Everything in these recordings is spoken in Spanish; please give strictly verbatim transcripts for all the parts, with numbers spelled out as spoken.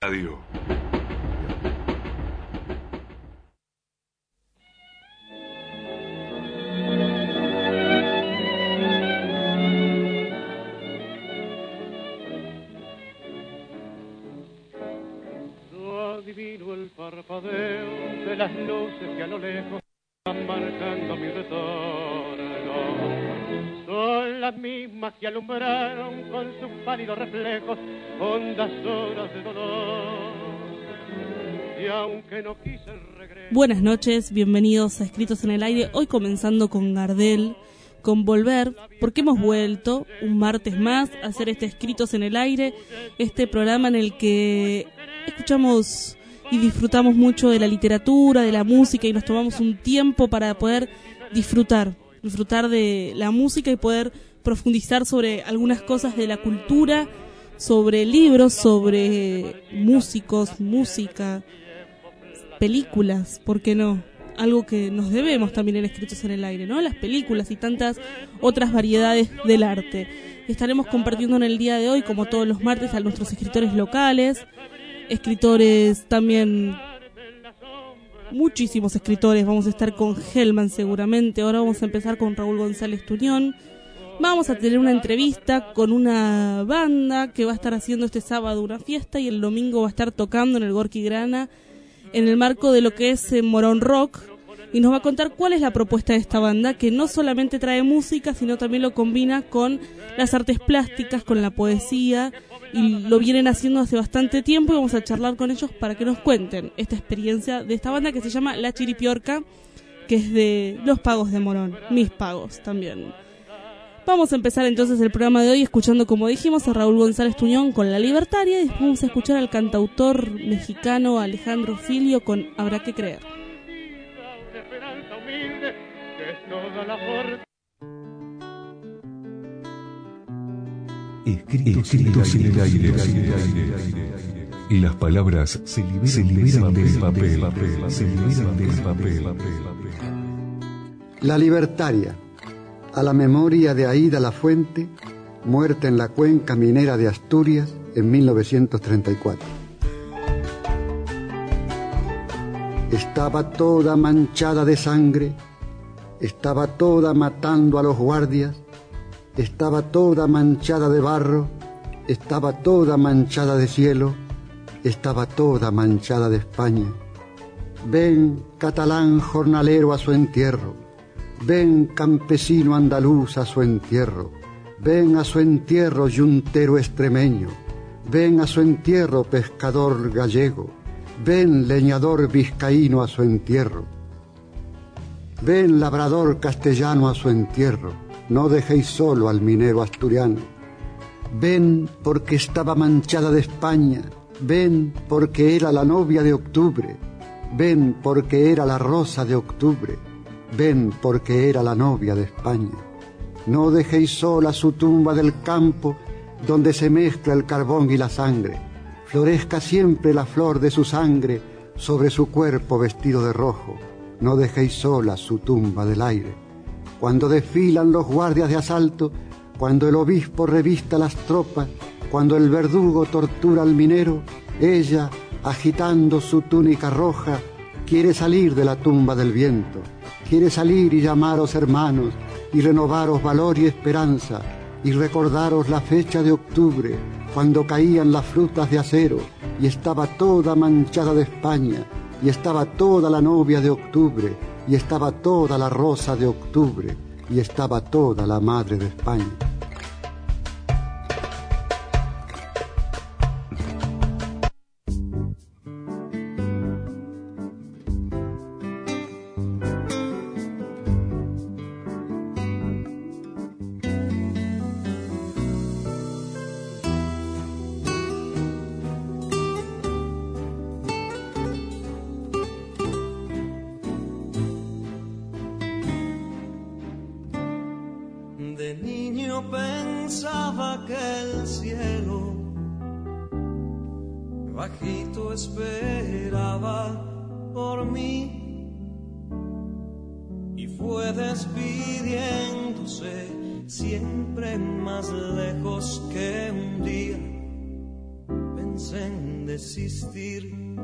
Radio. Adivino el parpadeo de las luces que a lo lejos van marcando mi retorno. Son las mismas que alumbraron con sus pálidos reflejos hondas horas de dolor. Y aunque no quise regresar... Buenas noches, bienvenidos a Escritos en el Aire. Hoy comenzando con Gardel, con Volver, porque hemos vuelto un martes más a hacer este Escritos en el Aire, este programa en el que escuchamos y disfrutamos mucho de la literatura, de la música, y nos tomamos un tiempo para poder disfrutar, disfrutar de la música y poder profundizar sobre algunas cosas de la cultura, sobre libros, sobre músicos, música, películas, ¿por qué no? Algo que nos debemos también en Escritos en el Aire, ¿no? Las películas y tantas otras variedades del arte. Estaremos compartiendo en el día de hoy, como todos los martes, a nuestros escritores locales, escritores también, muchísimos escritores. Vamos a estar con Hellman seguramente. Ahora vamos a empezar con Raúl González Tuñón. Vamos a tener una entrevista con una banda que va a estar haciendo este sábado una fiesta y el domingo va a estar tocando en el Gorky Grana en el marco de lo que es eh, Morón Rock, y nos va a contar cuál es la propuesta de esta banda, que no solamente trae música, sino también lo combina con las artes plásticas, con la poesía, y lo vienen haciendo hace bastante tiempo, y vamos a charlar con ellos para que nos cuenten esta experiencia de esta banda que se llama La Chiripiorca, que es de Los Pagos de Morón, mis pagos también. Vamos a empezar entonces el programa de hoy escuchando, como dijimos, a Raúl González Tuñón con La Libertaria, y después vamos a escuchar al cantautor mexicano Alejandro Filio con Habrá que creer. Escritos en el aire. Y las palabras se liberan, se liberan del papel, papel, se liberan del papel. La Libertaria, a la memoria de Aída Lafuente, muerta en la cuenca minera de Asturias en mil novecientos treinta y cuatro. Estaba toda manchada de sangre, estaba toda matando a los guardias, estaba toda manchada de barro, estaba toda manchada de cielo, estaba toda manchada de España. Ven, catalán jornalero, a su entierro. Ven, campesino andaluz, a su entierro. Ven a su entierro, yuntero extremeño. Ven a su entierro, pescador gallego. Ven, leñador vizcaíno, a su entierro. Ven, labrador castellano, a su entierro. No dejéis solo al minero asturiano. Ven, porque estaba manchada de España. Ven, porque era la novia de octubre. Ven, porque era la rosa de octubre. Ven, porque era la novia de España. No dejéis sola su tumba del campo, donde se mezcla el carbón y la sangre. Florezca siempre la flor de su sangre sobre su cuerpo vestido de rojo. No dejéis sola su tumba del aire. Cuando desfilan los guardias de asalto, cuando el obispo revista las tropas, cuando el verdugo tortura al minero, ella, agitando su túnica roja, quiere salir de la tumba del viento. Quiere salir y llamaros hermanos, y renovaros valor y esperanza, y recordaros la fecha de octubre, cuando caían las frutas de acero, y estaba toda manchada de España, y estaba toda la novia de octubre, y estaba toda la rosa de octubre, y estaba toda la madre de España. piensa en desistir.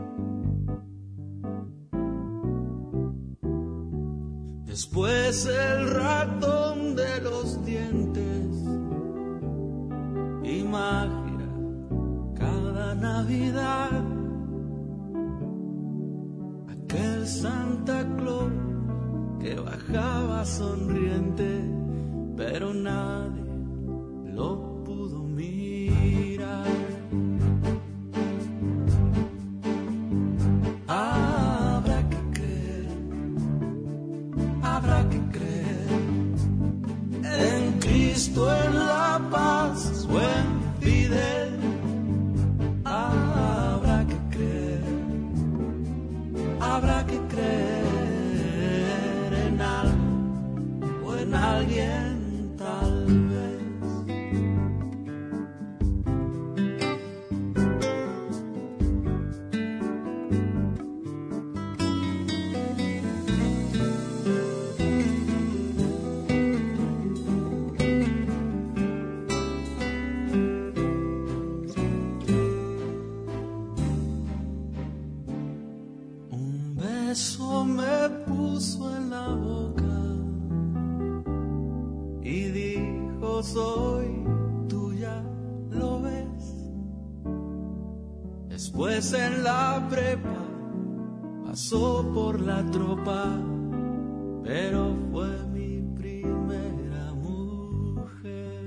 Después el ratón de los dientes y magia cada Navidad. Aquel Santa Claus que bajaba sonriente, pero nadie lo pudo mirar. Habrá que creer, habrá que creer en Cristo, en la paz o en Fidel. Habrá que creer, habrá que creer en algo o en alguien tal vez. Eso me puso en la boca y dijo: soy tuya, ¿lo ves? Después en la prepa pasó por la tropa, pero fue mi primera mujer.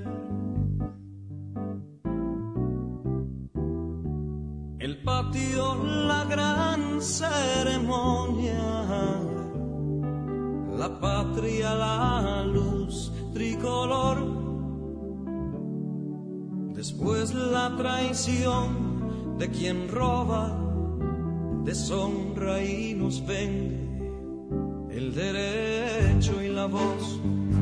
El patio, la gran ceremonia, la patria, la luz tricolor. Después la traición de quien roba, deshonra y nos vende el derecho y la voz.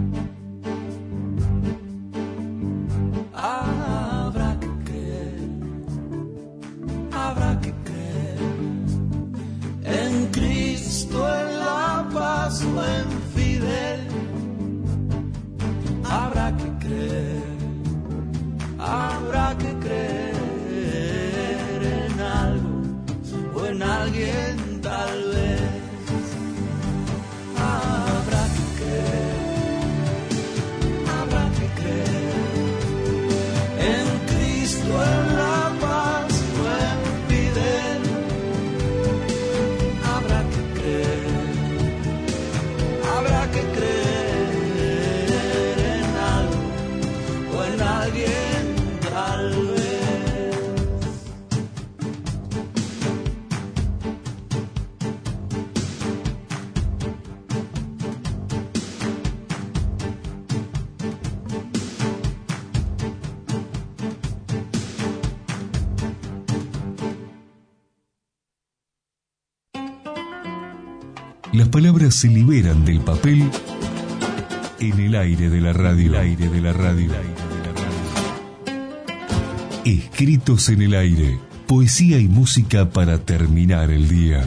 Habrá que creer, habrá que creer en Cristo, en la paz o en Fidel. Habrá que creer, habrá que creer en algo o en alguien tal vez. Habrá que creer, habrá que creer en Cristo, en la paz o en Fidel. Habrá que creer, habrá que creer en algo o en alguien tal vez. Las palabras se liberan del papel en el aire de la radio. El aire de la radio. Escritos en el aire. Poesía y música para terminar el día.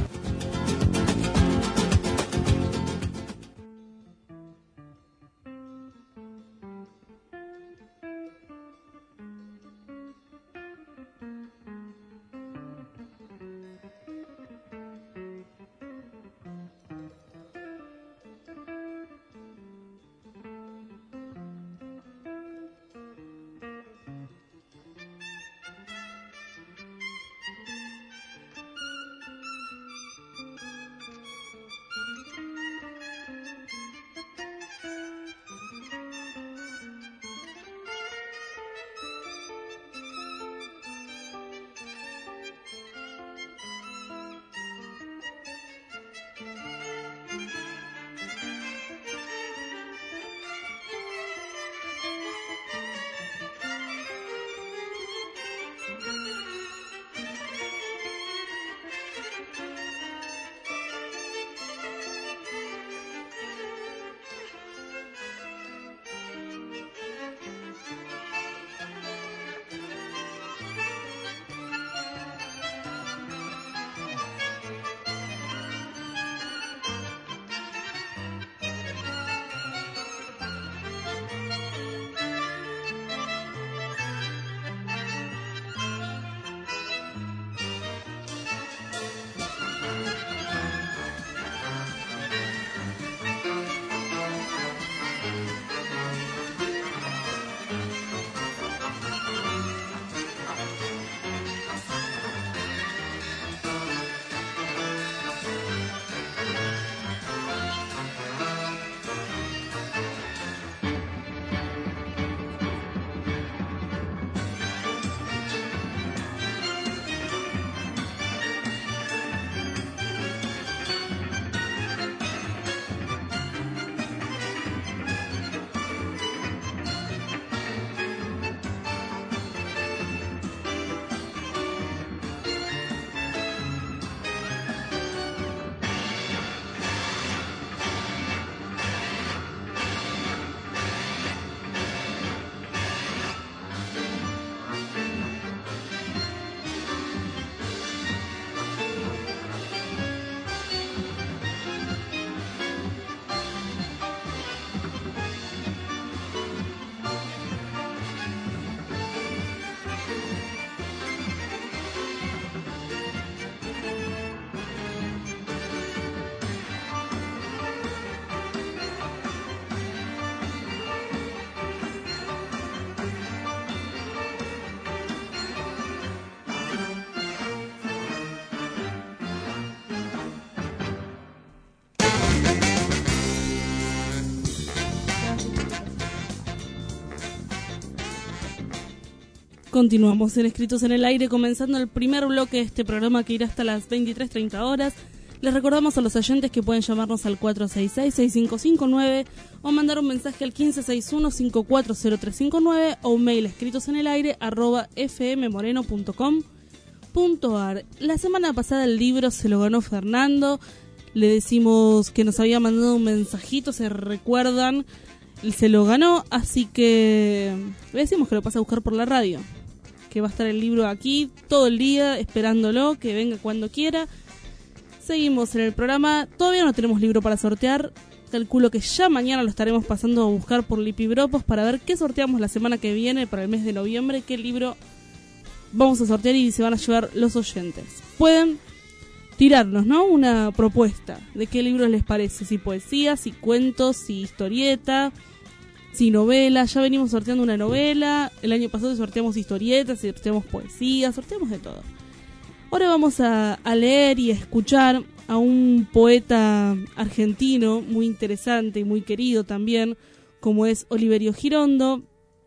Continuamos en Escritos en el Aire, comenzando el primer bloque de este programa que irá hasta las veintitrés treinta horas. Les recordamos a los oyentes que pueden llamarnos al cuatro seis seis, seis cinco cinco nueve o mandar un mensaje al quince sesenta y uno, cincuenta y cuatro cero tres cincuenta y nueve o un mail a escritosenelaire arroba fmmoreno punto com punto ar. La semana pasada el libro se lo ganó Fernando. Le decimos que nos había mandado un mensajito, se recuerdan, se lo ganó, así que le decimos que lo pase a buscar por la radio, que va a estar el libro aquí todo el día esperándolo, que venga cuando quiera. Seguimos en el programa, todavía no tenemos libro para sortear, calculo que ya mañana lo estaremos pasando a buscar por Lipibropos para ver qué sorteamos la semana que viene para el mes de noviembre, qué libro vamos a sortear y se van a llevar los oyentes. Pueden tirarnos, ¿no?, una propuesta de qué libros les parece, si poesía, si cuentos, si historieta, si novela. Ya venimos sorteando una novela, el año pasado sorteamos historietas, sorteamos poesía, sorteamos de todo. Ahora vamos a, a leer y a escuchar a un poeta argentino muy interesante y muy querido también, como es Oliverio Girondo.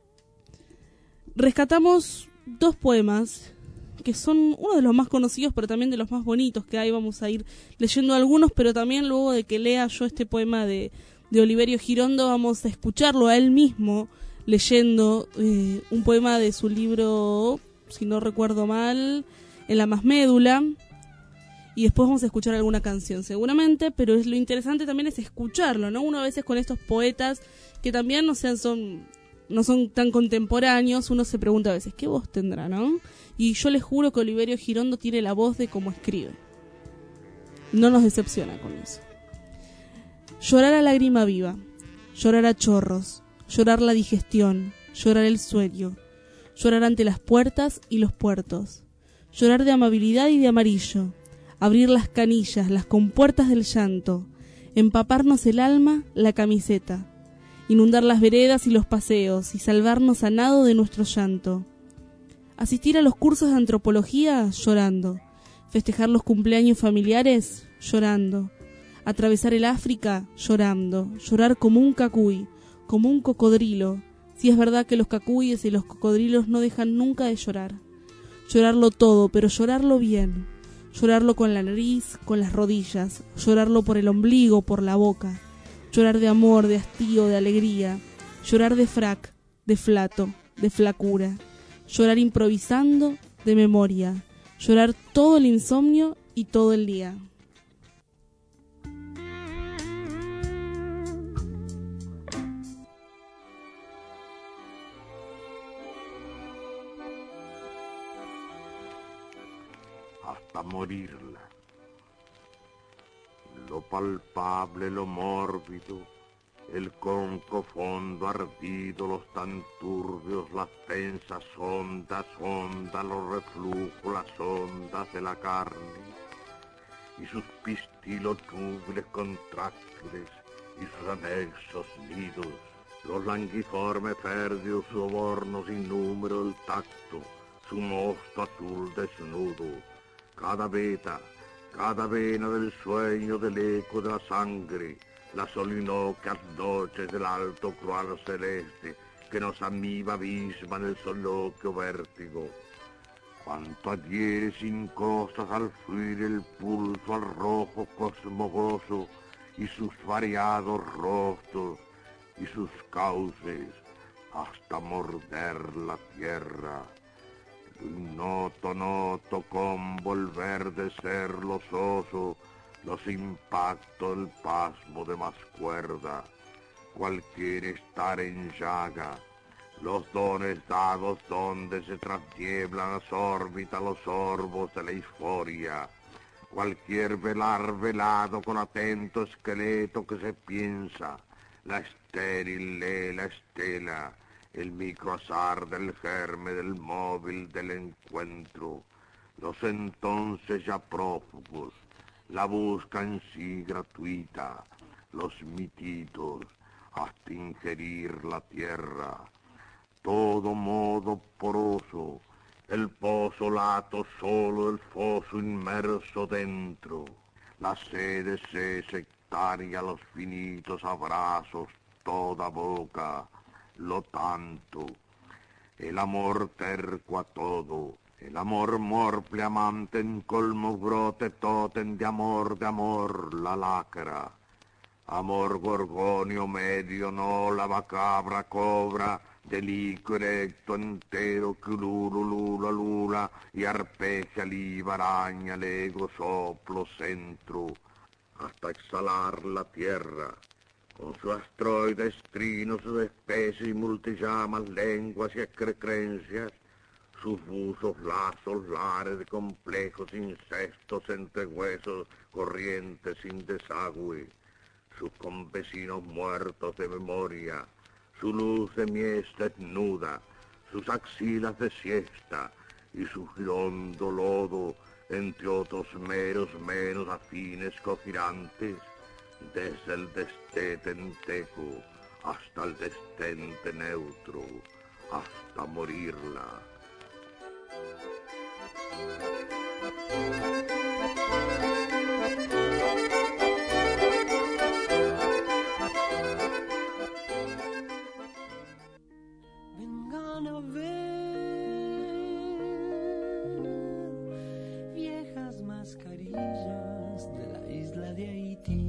Rescatamos dos poemas que son uno de los más conocidos, pero también de los más bonitos que hay. Vamos a ir leyendo algunos, pero también luego de que lea yo este poema de, de Oliverio Girondo, vamos a escucharlo a él mismo leyendo eh, un poema de su libro, si no recuerdo mal, En la más médula, y después vamos a escuchar alguna canción seguramente, pero es lo interesante también es escucharlo, ¿no? Uno a veces con estos poetas que también no sean son no son tan contemporáneos, uno se pregunta a veces, ¿qué voz tendrá, no? Y yo les juro que Oliverio Girondo tiene la voz de cómo escribe. No nos decepciona con eso. Llorar a lágrima viva, llorar a chorros, llorar la digestión, llorar el sueño, llorar ante las puertas y los puertos, llorar de amabilidad y de amarillo, abrir las canillas, las compuertas del llanto, empaparnos el alma, la camiseta, inundar las veredas y los paseos y salvarnos a nado de nuestro llanto, asistir a los cursos de antropología llorando, festejar los cumpleaños familiares llorando, atravesar el África llorando, llorar como un cacuy, como un cocodrilo, si es verdad que los cacuyes y los cocodrilos no dejan nunca de llorar. Llorarlo todo, pero llorarlo bien. Llorarlo con la nariz, con las rodillas. Llorarlo por el ombligo, por la boca. Llorar de amor, de hastío, de alegría. Llorar de frac, de flato, de flacura. Llorar improvisando, de memoria. Llorar todo el insomnio y todo el día. Hasta morirla. Lo palpable, lo mórbido, el conco fondo ardido, los tan turbios, las tensas ondas, ondas, los reflujos, las ondas de la carne, y sus pistilos núbiles contráctiles, y sus anexos nidos, los languiformes férreos sobornos sin número el tacto, su mosto azul desnudo, cada veta, cada vena del sueño, del eco de la sangre, las olinocas noches del alto crual celeste que nos amiba abisma en el soloquio vértigo. Cuanto adhiere sin costas al fluir el pulso al rojo cosmogoso y sus variados rostros y sus cauces hasta morder la tierra. Noto, noto con volver de ser los osos, los impactos del pasmo de más cuerda, cualquier estar en llaga, los dones dados donde se trasnieblan las órbitas, los orbos de la euforia, cualquier velar velado con atento esqueleto que se piensa, la estéril lela estela, el microazar del germe del móvil del encuentro, los entonces ya prófugos, la busca en sí gratuita, los mititos, hasta ingerir la tierra, todo modo poroso, el pozo lato solo, el foso inmerso dentro, la sede se sectaria, los finitos abrazos, toda boca, lo tanto, el amor terco a todo, el amor morple amante en colmo brote toten de amor, de amor la lacra. Amor gorgonio medio, no la macabra cobra, delico erecto entero, que lulu, lula, lula, y arpegia liba, araña, lego, soplo, centro, hasta exhalar la tierra. Con su astroides trino, sus especies y multillamas, lenguas y excrecrencias, sus usos lazos, lares de complejos incestos entre huesos, corrientes sin desagüe, sus campesinos muertos de memoria, su luz de mies desnuda, sus axilas de siesta y su girondo lodo, entre otros meros menos afines cogirantes, desde el destete enteco hasta el destente neutro, hasta morirla. Vengan a ver viejas mascarillas de la isla de Haití.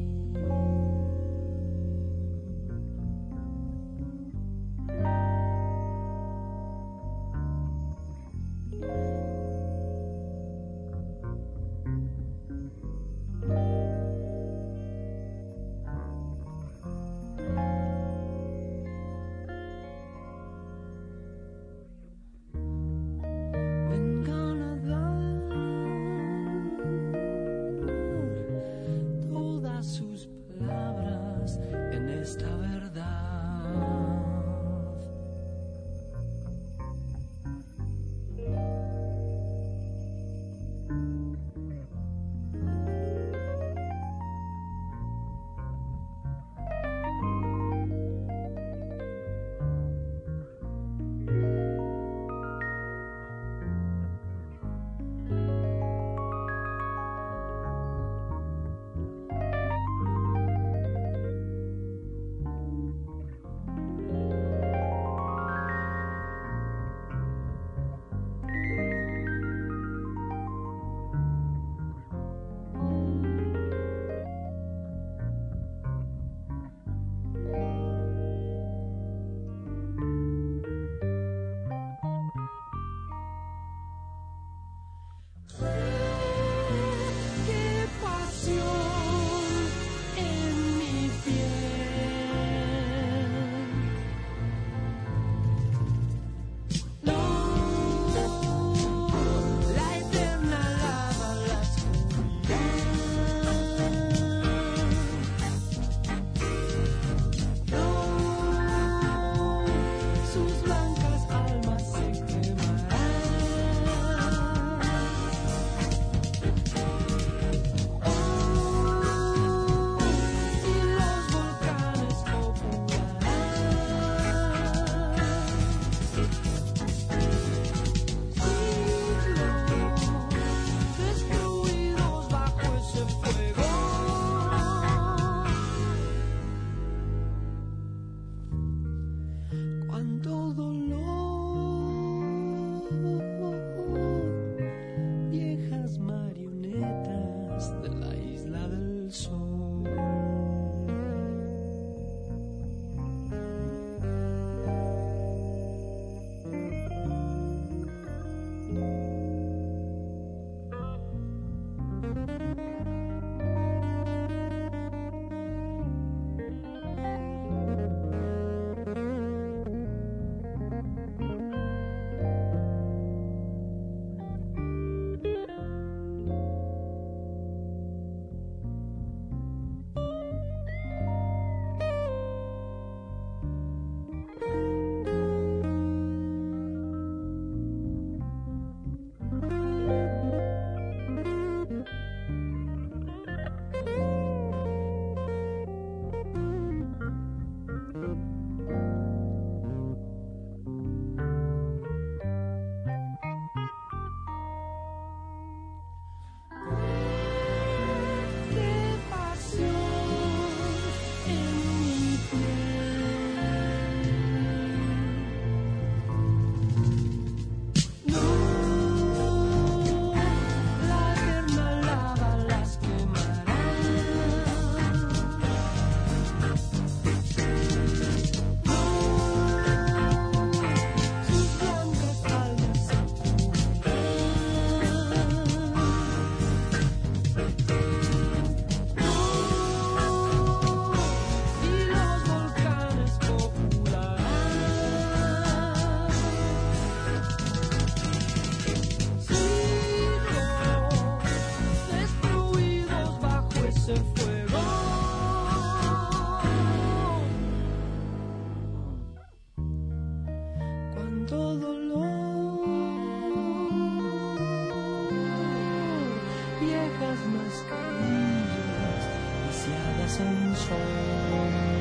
viejas mascarillas viciadas en sol.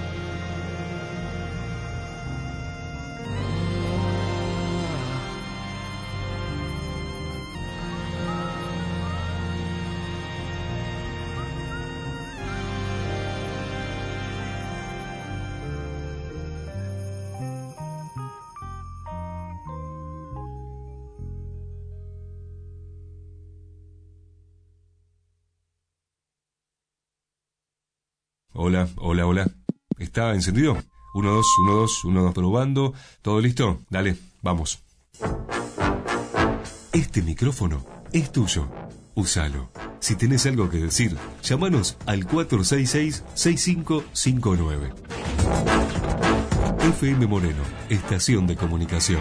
Hola, hola, hola. ¿Está encendido? Uno, dos, uno, dos, uno, dos, probando. ¿Todo listo? Dale, vamos. Este micrófono es tuyo. Úsalo. Si tenés algo que decir, llámanos al cuatro seis seis, seis cinco cinco nueve. F M Moreno, estación de comunicación.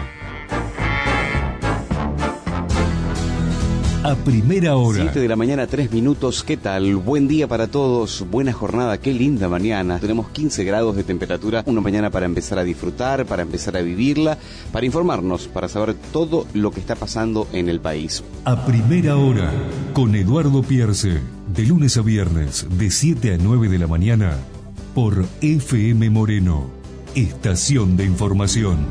A primera hora. siete de la mañana, tres minutos. ¿Qué tal? Buen día para todos. Buena jornada. Qué linda mañana. Tenemos quince grados de temperatura. Una mañana para empezar a disfrutar, para empezar a vivirla, para informarnos, para saber todo lo que está pasando en el país. A primera hora, con Eduardo Pierce. De lunes a viernes, de siete a nueve de la mañana, por F M Moreno, estación de información.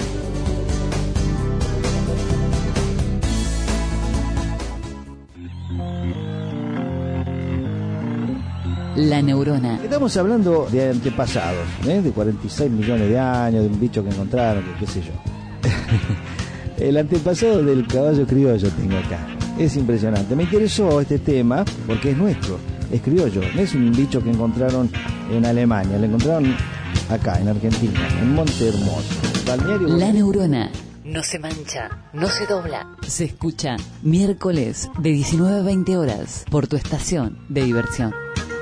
La neurona. Estamos hablando de antepasados, ¿eh? de cuarenta y seis millones de años, de un bicho que encontraron, que qué sé yo. El antepasado del caballo criollo tengo acá. Es impresionante. Me interesó este tema porque es nuestro, es criollo. No es un bicho que encontraron en Alemania, lo encontraron acá, en Argentina, en Monte Hermoso. Balneario. La neurona. No se mancha, no se dobla. Se escucha miércoles de diecinueve a veinte horas por tu estación de diversión.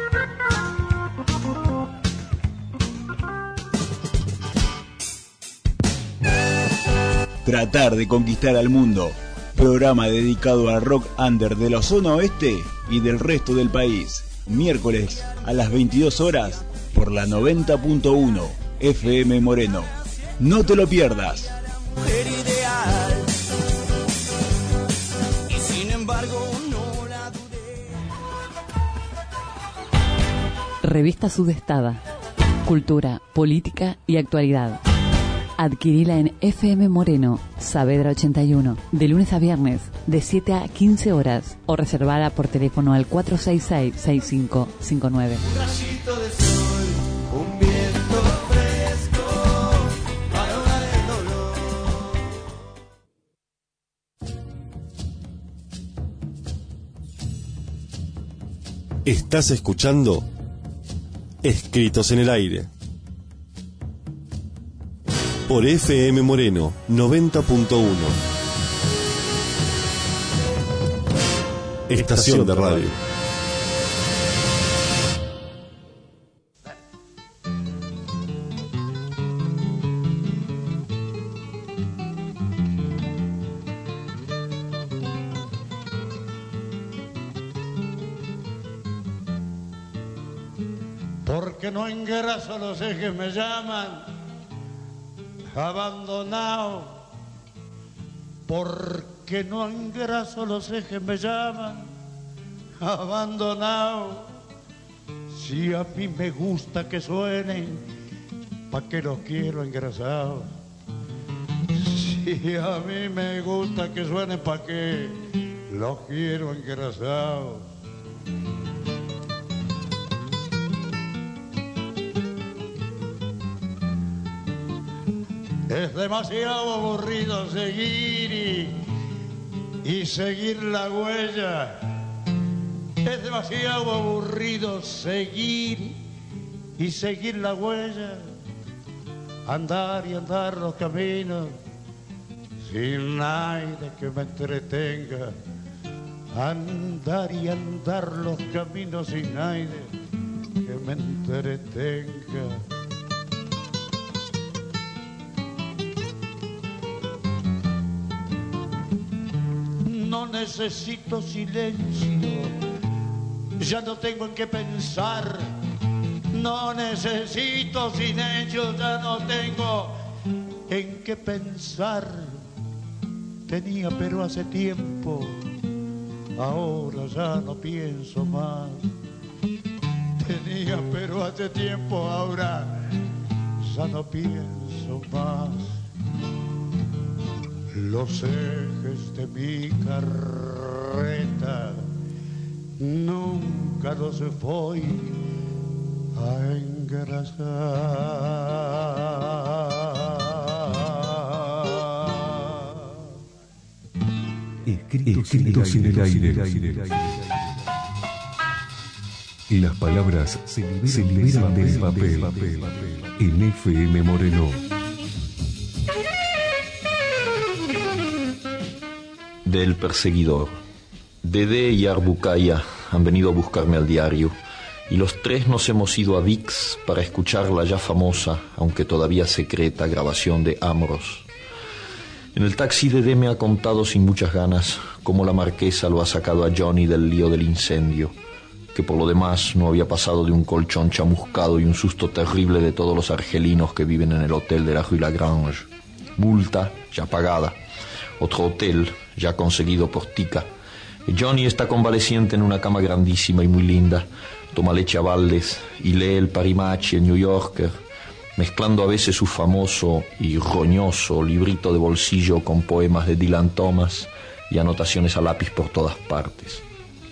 Tratar de conquistar al mundo. Programa dedicado al rock under de la zona oeste y del resto del país. Miércoles a las veintidós horas por la noventa punto uno F M Moreno. No te lo pierdas. Mujer ideal. Y sin embargo no la dudé. Revista Sudestada. Cultura, política y actualidad. Adquirila en F M Moreno, Saavedra ochenta y uno, de lunes a viernes, de siete a quince horas, o reservada por teléfono al cuatro seis seis, seis cinco cinco nueve. Un rayito de sol, un viento fresco, para ahogar el dolor. Estás escuchando Escritos en el Aire por F M Moreno noventa punto uno. Estación de radio. Porque no engraso los ejes me llaman abandonado, porque no engraso los ejes me llaman abandonado. Si a mí me gusta que suenen, ¿pa' qué los quiero engrasados? Si a mí me gusta que suenen, ¿pa' qué los quiero engrasados? Es demasiado aburrido seguir y, y seguir la huella. Es demasiado aburrido seguir y seguir la huella. Andar y andar los caminos sin nadie que me entretenga. Andar y andar los caminos sin nadie que me entretenga. No necesito silencio, ya no tengo en qué pensar. No necesito silencio, ya no tengo en qué pensar. Tenía pero hace tiempo, ahora ya no pienso más. Tenía pero hace tiempo, ahora ya no pienso más. Los ejes de mi carreta nunca los voy a engrasar. Escritos, Escritos en el aire. En el aire. Las palabras se liberan, se liberan del papel, papel, papel. En F M Moreno. Del perseguidor. Dede y Arbucaya han venido a buscarme al diario y los tres nos hemos ido a Vix para escuchar la ya famosa, aunque todavía secreta, grabación de Amoros. En el taxi Dede me ha contado sin muchas ganas cómo la marquesa lo ha sacado a Johnny del lío del incendio, que por lo demás no había pasado de un colchón chamuscado y un susto terrible de todos los argelinos que viven en el hotel de la Rue Lagrange. Multa ya pagada, otro hotel ya conseguido por Tica. Johnny está convaleciente en una cama grandísima y muy linda, toma leche a baldes y lee el Parimachi, el New Yorker, mezclando a veces su famoso y roñoso librito de bolsillo con poemas de Dylan Thomas y anotaciones a lápiz por todas partes.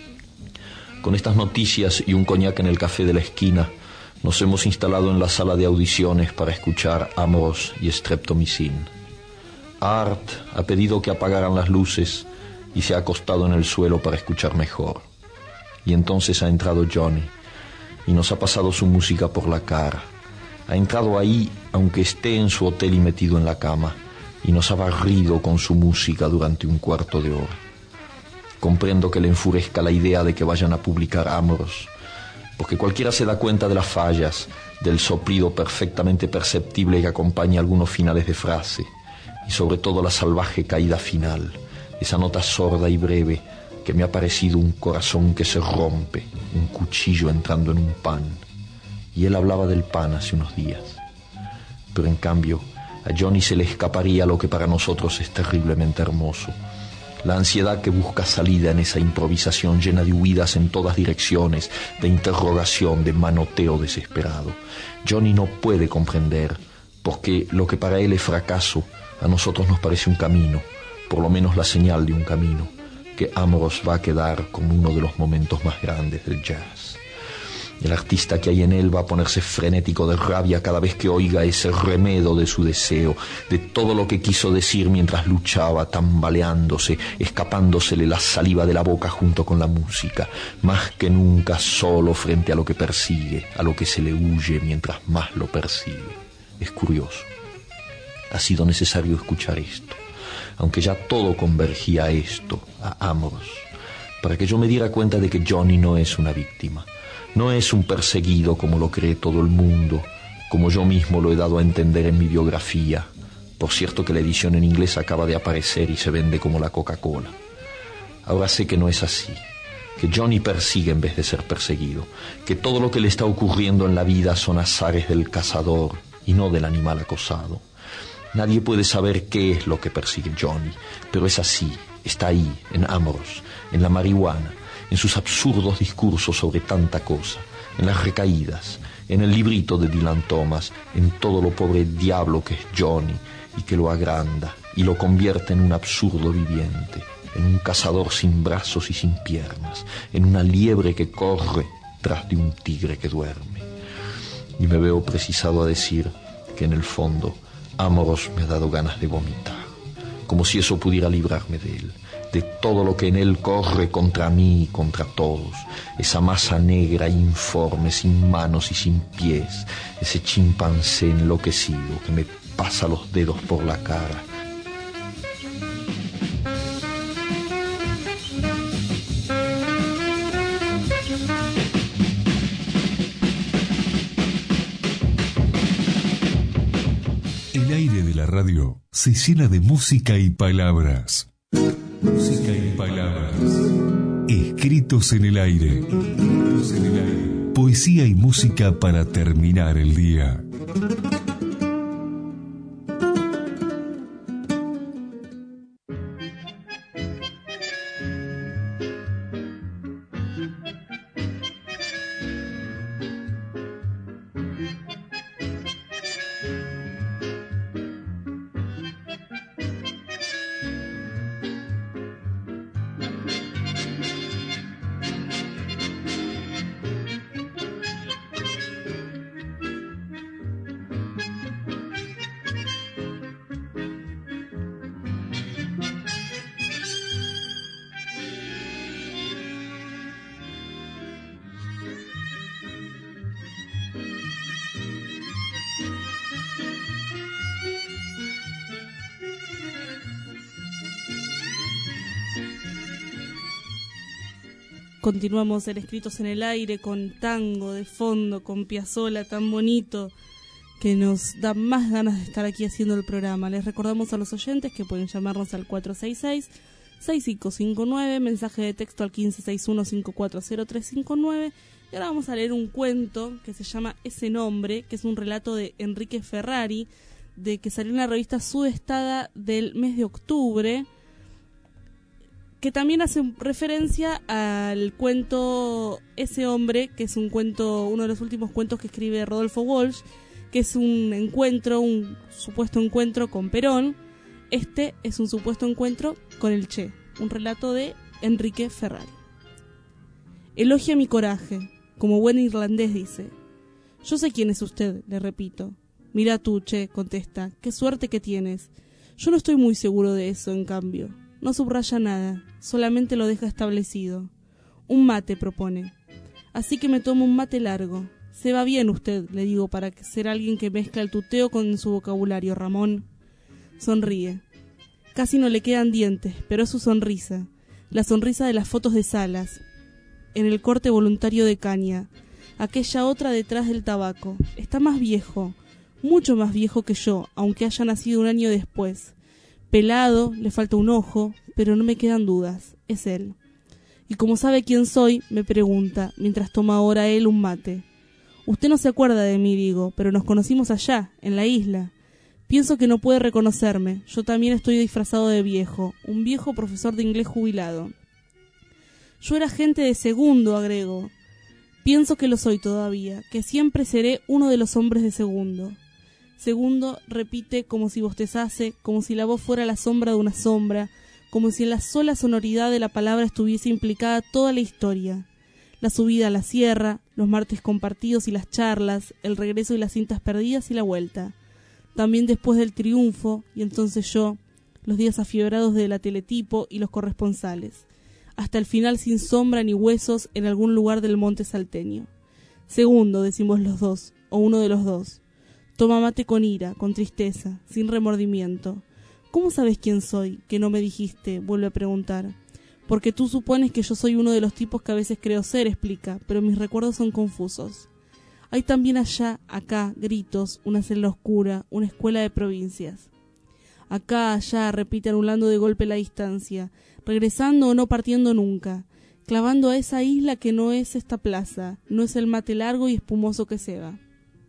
Con estas noticias y un coñac en el café de la esquina, nos hemos instalado en la sala de audiciones para escuchar Amoros y Streptomycin. Art ha pedido que apagaran las luces y se ha acostado en el suelo para escuchar mejor. Y entonces ha entrado Johnny y nos ha pasado su música por la cara. Ha entrado ahí aunque esté en su hotel y metido en la cama, y nos ha barrido con su música durante un cuarto de hora. Comprendo que le enfurezca la idea de que vayan a publicar Amoros, porque cualquiera se da cuenta de las fallas, del soplido perfectamente perceptible que acompaña algunos finales de frase, y sobre todo la salvaje caída final, esa nota sorda y breve que me ha parecido un corazón que se rompe, un cuchillo entrando en un pan. Y él hablaba del pan hace unos días. Pero en cambio, a Johnny se le escaparía lo que para nosotros es terriblemente hermoso: la ansiedad que busca salida en esa improvisación llena de huidas en todas direcciones, de interrogación, de manoteo desesperado. Johnny no puede comprender, porque lo que para él es fracaso, a nosotros nos parece un camino, por lo menos la señal de un camino, que Amoros va a quedar como uno de los momentos más grandes del jazz. El artista que hay en él va a ponerse frenético de rabia cada vez que oiga ese remedo de su deseo, de todo lo que quiso decir mientras luchaba, tambaleándose, escapándosele la saliva de la boca junto con la música, más que nunca solo frente a lo que persigue, a lo que se le huye mientras más lo persigue. Es curioso. Ha sido necesario escuchar esto, aunque ya todo convergía a esto, a Amoros, para que yo me diera cuenta de que Johnny no es una víctima. No es un perseguido como lo cree todo el mundo, como yo mismo lo he dado a entender en mi biografía. Por cierto que la edición en inglés acaba de aparecer y se vende como la Coca-Cola. Ahora sé que no es así, que Johnny persigue en vez de ser perseguido, que todo lo que le está ocurriendo en la vida son azares del cazador y no del animal acosado. Nadie puede saber qué es lo que persigue Johnny, pero es así, está ahí, en Amoros, en la marihuana, en sus absurdos discursos sobre tanta cosa, en las recaídas, en el librito de Dylan Thomas, en todo lo pobre diablo que es Johnny y que lo agranda y lo convierte en un absurdo viviente, en un cazador sin brazos y sin piernas, en una liebre que corre tras de un tigre que duerme. Y me veo precisado a decir que en el fondo Amoros me ha dado ganas de vomitar, como si eso pudiera librarme de él, de todo lo que en él corre contra mí y contra todos, esa masa negra e informe, sin manos y sin pies, ese chimpancé enloquecido que me pasa los dedos por la cara. El aire de la radio se llena de música y palabras. Música y palabras. Escritos en el aire. Escritos en el aire. Poesía y música para terminar el día. Continuamos en Escritos en el Aire con tango de fondo, con Piazzolla tan bonito que nos da más ganas de estar aquí haciendo el programa. Les recordamos a los oyentes que pueden llamarnos al cuatro seis seis, seis cinco cinco nueve, mensaje de texto al uno cinco seis uno, cinco cuatro cero tres cinco nueve. Y ahora vamos a leer un cuento que se llama Ese Nombre, que es un relato de Enrique Ferrari, de que salió en la revista Sudestada del mes de octubre, que también hace referencia al cuento Ese Hombre, que es un cuento, uno de los últimos cuentos que escribe Rodolfo Walsh, que es un encuentro, un supuesto encuentro con Perón. Este es un supuesto encuentro con el Che, un relato de Enrique Ferrari. Elogia mi coraje, como buen irlandés dice. Yo sé quién es usted, le repito. Mira tú, Che, contesta, qué suerte que tienes. Yo no estoy muy seguro de eso, en cambio. No subraya nada, solamente lo deja establecido. Un mate, propone. Así que me tomo un mate largo. Se va bien usted, le digo, para ser alguien que mezcla el tuteo con su vocabulario, Ramón. Sonríe. Casi no le quedan dientes, pero es su sonrisa. La sonrisa de las fotos de Salas, en el corte voluntario de caña. Aquella otra detrás del tabaco. Está más viejo, mucho más viejo que yo, aunque haya nacido un año después. Pelado, le falta un ojo, pero no me quedan dudas, es él. Y como sabe quién soy, me pregunta, mientras toma ahora él un mate. Usted no se acuerda de mí, digo, pero nos conocimos allá, en la isla. Pienso que no puede reconocerme, yo también estoy disfrazado de viejo, un viejo profesor de inglés jubilado. Yo era gente de segundo, agrego. Pienso que lo soy todavía, que siempre seré uno de los hombres de segundo. Segundo, repite como si bostezase, como si la voz fuera la sombra de una sombra, como si en la sola sonoridad de la palabra estuviese implicada toda la historia. La subida a la sierra, los martes compartidos y las charlas, el regreso y las cintas perdidas y la vuelta. También después del triunfo, y entonces yo, los días afiebrados de la teletipo y los corresponsales. Hasta el final sin sombra ni huesos en algún lugar del monte salteño. Segundo, decimos los dos, o uno de los dos. Toma mate con ira, con tristeza, sin remordimiento. ¿Cómo sabes quién soy? Que no me dijiste, vuelve a preguntar. Porque tú supones que yo soy uno de los tipos que a veces creo ser, explica, pero mis recuerdos son confusos. Hay también allá, acá, gritos, una celda oscura, una escuela de provincias. Acá, allá, repite anulando de golpe la distancia, regresando o no partiendo nunca, clavando a esa isla que no es esta plaza, no es el mate largo y espumoso que se va.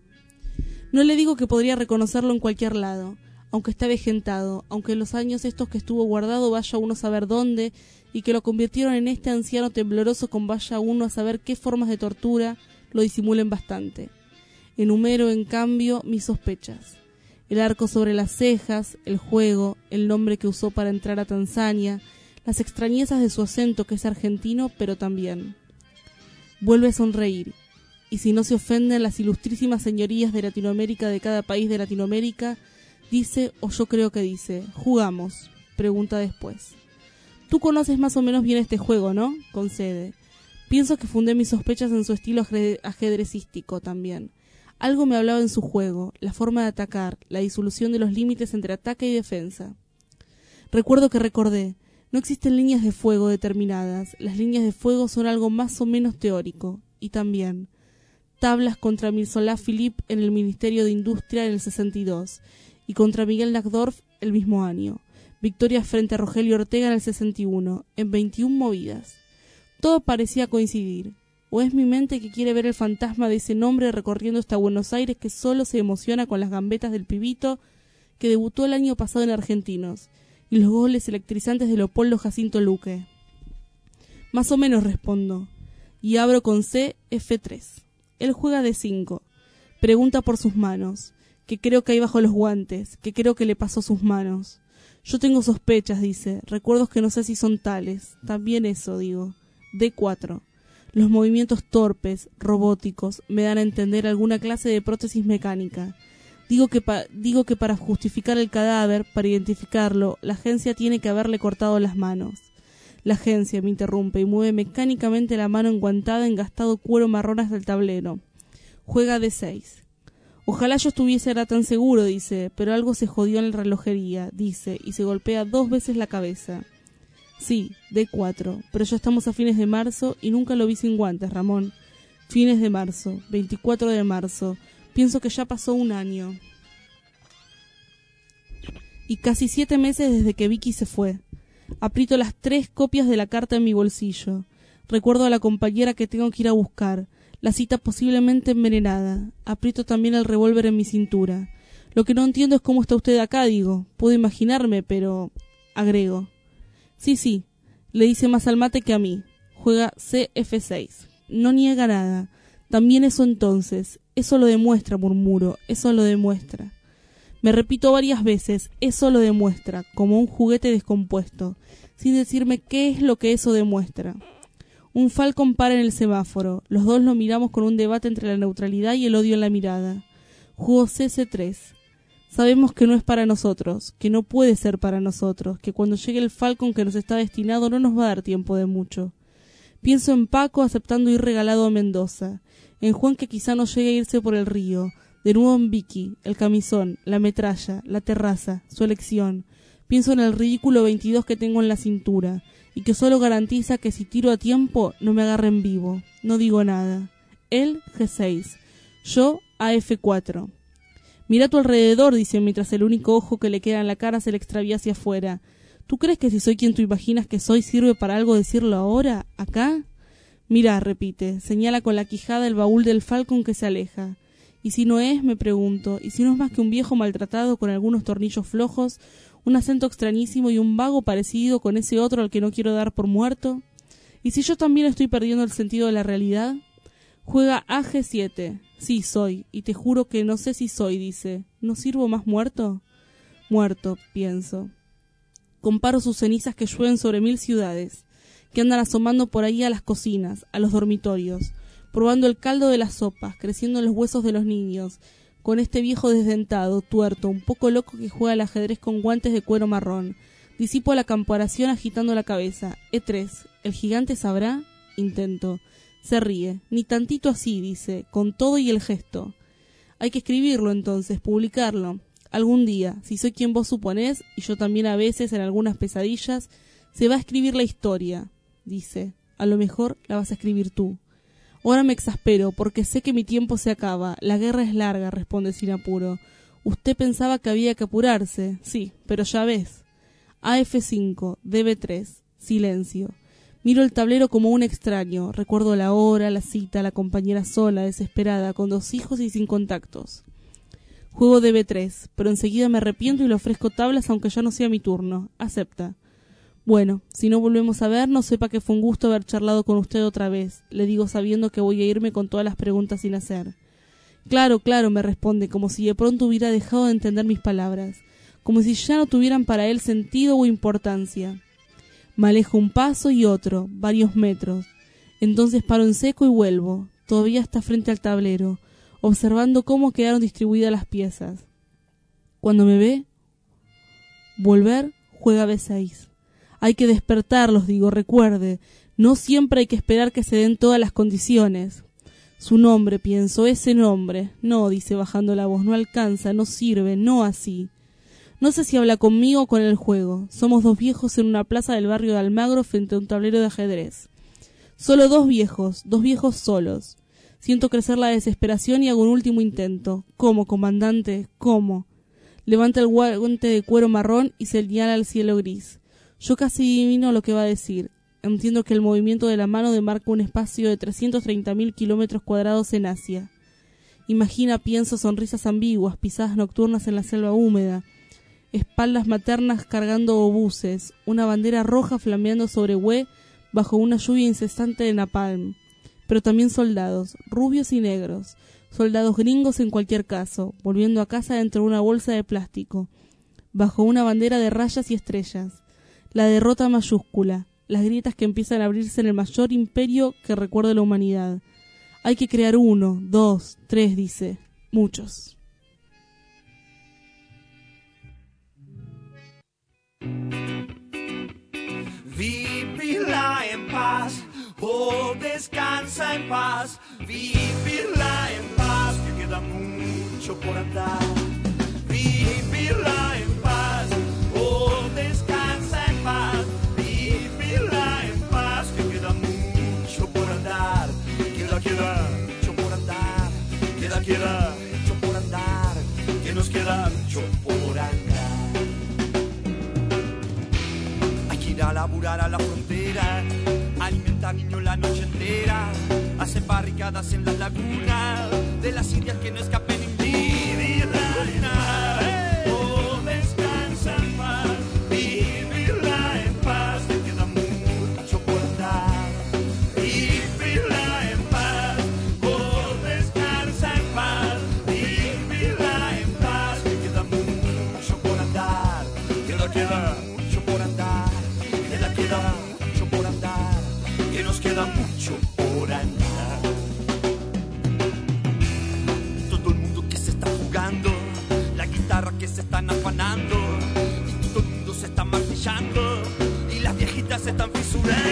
No le digo que podría reconocerlo en cualquier lado, aunque está avejentado, aunque en los años estos que estuvo guardado vaya uno a saber dónde, y que lo convirtieron en este anciano tembloroso con vaya uno a saber qué formas de tortura lo disimulen bastante. Enumero, en cambio, mis sospechas. El arco sobre las cejas, el juego, el nombre que usó para entrar a Tanzania, las extrañezas de su acento que es argentino, pero también. Vuelve a sonreír. Y si no se ofenden las ilustrísimas señorías de Latinoamérica de cada país de Latinoamérica, dice, o yo creo que dice, jugamos, pregunta después. Tú conoces más o menos bien este juego, ¿no? Concede. Pienso que fundé mis sospechas en su estilo ajedrecístico también. Algo me hablaba en su juego, la forma de atacar, la disolución de los límites entre ataque y defensa. Recuerdo que recordé, no existen líneas de fuego determinadas, las líneas de fuego son algo más o menos teórico, y también tablas contra Mirsolá Philippe en el Ministerio de Industria en el sesenta y dos y contra Miguel Najdorf el mismo año. Victorias frente a Rogelio Ortega en el sesenta y uno, en veintiuna movidas. Todo parecía coincidir. ¿O es mi mente que quiere ver el fantasma de ese nombre recorriendo hasta Buenos Aires que solo se emociona con las gambetas del pibito que debutó el año pasado en Argentinos y los goles electrizantes de Leopoldo Jacinto Luque? Más o menos respondo. y abro con C, F tres. Él juega de cinco. Pregunta por sus manos, que creo que hay bajo los guantes, que creo que le pasó sus manos. Yo tengo sospechas, dice, recuerdos que no sé si son tales. También eso, digo. D cuatro. Los movimientos torpes, robóticos, me dan a entender alguna clase de prótesis mecánica. Digo que, pa- digo que para justificar el cadáver, para identificarlo, la agencia tiene que haberle cortado las manos. La agencia me interrumpe y mueve mecánicamente la mano enguantada en gastado cuero marrón hasta el tablero. Juega de seis. Ojalá yo estuviese era tan seguro, dice, pero algo se jodió en la relojería, dice, y se golpea dos veces la cabeza. Sí, D cuatro, pero ya estamos a fines de marzo y nunca lo vi sin guantes, Ramón. Fines de marzo, veinticuatro de marzo, pienso que ya pasó un año. Y casi siete meses desde que Vicky se fue. Aprieto las tres copias de la carta en mi bolsillo. Recuerdo a la compañera que tengo que ir a buscar. La cita posiblemente envenenada. Aprieto también el revólver en mi cintura. Lo que no entiendo es cómo está usted acá, digo. Puedo imaginarme, pero... agrego. Sí, sí, le dice más al mate que a mí. Juega C F seis. No niega nada. También eso entonces. Eso lo demuestra, murmuro. Eso lo demuestra. Me repito varias veces. Eso lo demuestra, como un juguete descompuesto, sin decirme qué es lo que eso demuestra. Un Falcon para en el semáforo. Los dos lo miramos con un debate entre la neutralidad y el odio en la mirada. Juego C C tres. Sabemos que no es para nosotros, que no puede ser para nosotros, que cuando llegue el Falcon que nos está destinado no nos va a dar tiempo de mucho. Pienso en Paco aceptando ir regalado a Mendoza, en Juan que quizá no llegue a irse por el río, de nuevo en Vicky, el camisón, la metralla, la terraza, su elección. Pienso en el ridículo veintidós que tengo en la cintura, y que solo garantiza que si tiro a tiempo no me agarren vivo. No digo nada. Él, G seis. Yo, A F cuatro. Mira a tu alrededor, dice mientras el único ojo que le queda en la cara se le extravía hacia afuera. ¿Tú crees que si soy quien tú imaginas que soy sirve para algo decirlo ahora, acá? Mira, repite, señala con la quijada el baúl del Falcon que se aleja. ¿Y si no es? Me pregunto. ¿Y si no es más que un viejo maltratado con algunos tornillos flojos, un acento extrañísimo y un vago parecido con ese otro al que no quiero dar por muerto? ¿Y si yo también estoy perdiendo el sentido de la realidad? Juega A G siete. Sí, soy, y te juro que no sé si soy, dice. ¿No sirvo más muerto? Muerto, pienso. Comparo sus cenizas que llueven sobre mil ciudades, que andan asomando por ahí a las cocinas, a los dormitorios, probando el caldo de las sopas, creciendo en los huesos de los niños, con este viejo desdentado, tuerto, un poco loco que juega al ajedrez con guantes de cuero marrón. Disipo la comparación agitando la cabeza. E tres. ¿El gigante sabrá? Intento. Se ríe. Ni tantito así, dice, con todo y el gesto. Hay que escribirlo entonces, publicarlo. Algún día, si soy quien vos suponés, y yo también a veces en algunas pesadillas, se va a escribir la historia, dice. A lo mejor la vas a escribir tú. Ahora me exaspero, porque sé que mi tiempo se acaba. La guerra es larga, responde sin apuro. Usted pensaba que había que apurarse. Sí, pero ya ves. A F cinco, D B tres. Silencio. Miro el tablero como un extraño. Recuerdo la hora, la cita, la compañera sola, desesperada, con dos hijos y sin contactos. Juego D B tres, pero enseguida me arrepiento y le ofrezco tablas aunque ya no sea mi turno. Acepta. Bueno, si no volvemos a vernos, sepa que fue un gusto haber charlado con usted otra vez. Le digo sabiendo que voy a irme con todas las preguntas sin hacer. Claro, claro, me responde, como si de pronto hubiera dejado de entender mis palabras, como si ya no tuvieran para él sentido o importancia. Me alejo un paso y otro, varios metros. Entonces paro en seco y vuelvo. Todavía está frente al tablero, observando cómo quedaron distribuidas las piezas. Cuando me ve, volver, juega B seis. Hay que despertarlos, digo, recuerde. No siempre hay que esperar que se den todas las condiciones. Su nombre, pienso, ese nombre. No, dice bajando la voz, no alcanza, no sirve, no así. No sé si habla conmigo o con el juego. Somos dos viejos en una plaza del barrio de Almagro frente a un tablero de ajedrez. Solo dos viejos, dos viejos solos. Siento crecer la desesperación y hago un último intento. ¿Cómo, comandante? ¿Cómo? Levanta el guante de cuero marrón y señala al cielo gris. Yo casi adivino lo que va a decir. Entiendo que el movimiento de la mano demarca un espacio de trescientos treinta mil kilómetros cuadrados en Asia. Imagina, pienso, sonrisas ambiguas, pisadas nocturnas en la selva húmeda, espaldas maternas cargando obuses, una bandera roja flameando sobre Hue bajo una lluvia incesante de napalm. pero también soldados, rubios y negros, soldados gringos en cualquier caso, volviendo a casa dentro de una bolsa de plástico, bajo una bandera de rayas y estrellas, la derrota mayúscula, las grietas que empiezan a abrirse en el mayor imperio que recuerde la humanidad. Hay que crear uno, dos, tres, dice, muchos. Vivirla en paz, oh descansa en paz, vivirla en paz, que queda mucho por andar. Vivirla en paz, oh descansa en paz, vivirla en paz, que queda mucho por andar. Queda, queda mucho por andar, queda, queda mucho por andar, que nos queda mucho por andar. A laburar a la frontera, alimentar niños la noche entera, hacer barricadas en las lagunas de las indias que no escapen en vivirla, oh descansa en paz, vivirla en paz, te queda mucho por andar, vivirla en paz, oh descansa en paz, vivirla en paz, te queda mucho por andar, queda, queda mucho por andar. Queda mucho por andar, que nos queda mucho por andar. Todo el mundo que se está jugando, la guitarra que se están afanando, y todo el mundo se está martillando, y las viejitas se están fisurando.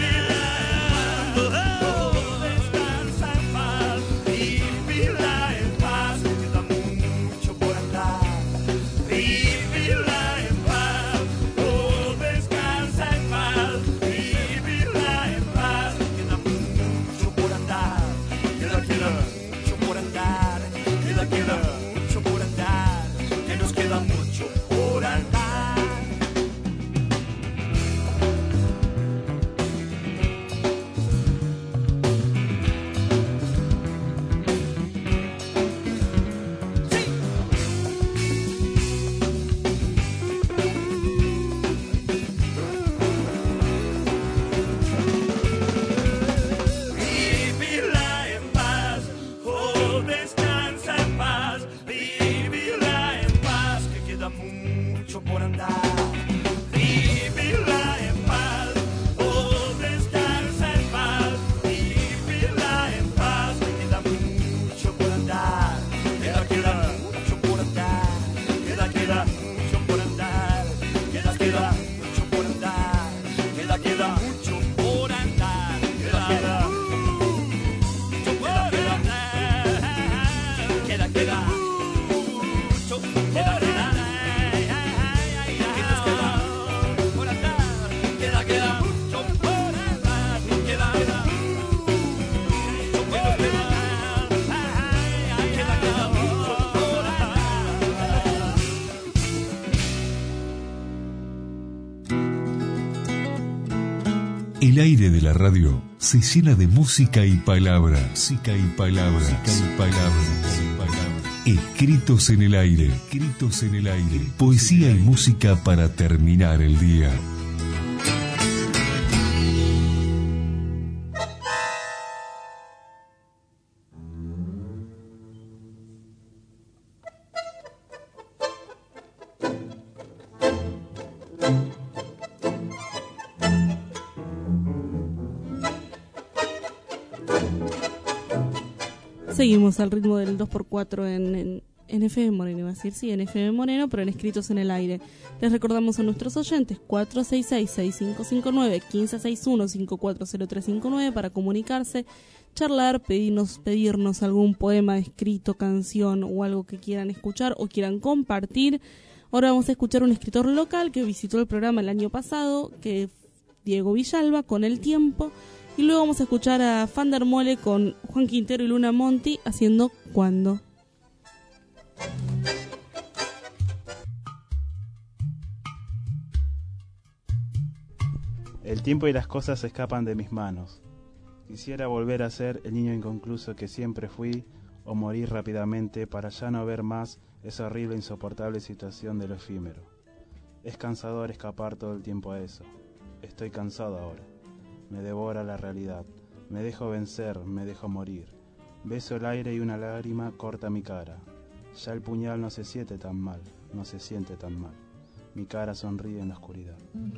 Oh, descansa en paz, vivirla en paz, que queda mucho por andar. Vivirla en paz, oh, descansa en paz. Vivirla en paz, queda mucho por andar, queda, queda mucho por andar, queda, queda mucho por andar, que nos queda mucho por andar. El aire de la radio se llena de música y palabras. Música y palabras. Música y palabras. Escritos en el aire. Escritos en el aire. Poesía y música para terminar el día. Seguimos al ritmo del dos por cuatro en, en, en F M Moreno, iba a decir, sí, en F M Moreno, pero en Escritos en el Aire. Les recordamos a nuestros oyentes cuatro seis seis, seis cinco cinco nueve, uno cinco seis uno, cinco cuatro cero tres cinco nueve para comunicarse, charlar, pedirnos, pedirnos algún poema escrito, canción o algo que quieran escuchar o quieran compartir. Ahora vamos a escuchar un escritor local que visitó el programa el año pasado, que es Diego Villalba, con El Tiempo. Y luego vamos a escuchar a Fander Mole con Juan Quintero y Luna Monti haciendo Cuando. El tiempo y las cosas se escapan de mis manos. Quisiera volver a ser el niño inconcluso que siempre fui, o morir rápidamente para ya no ver más esa horrible e insoportable situación de lo efímero. Es cansador escapar todo el tiempo a eso. Estoy cansado ahora. Me devora la realidad. Me dejo vencer, me dejo morir. Beso el aire y una lágrima corta mi cara. Ya el puñal no se siente tan mal, no se siente tan mal. Mi cara sonríe en la oscuridad.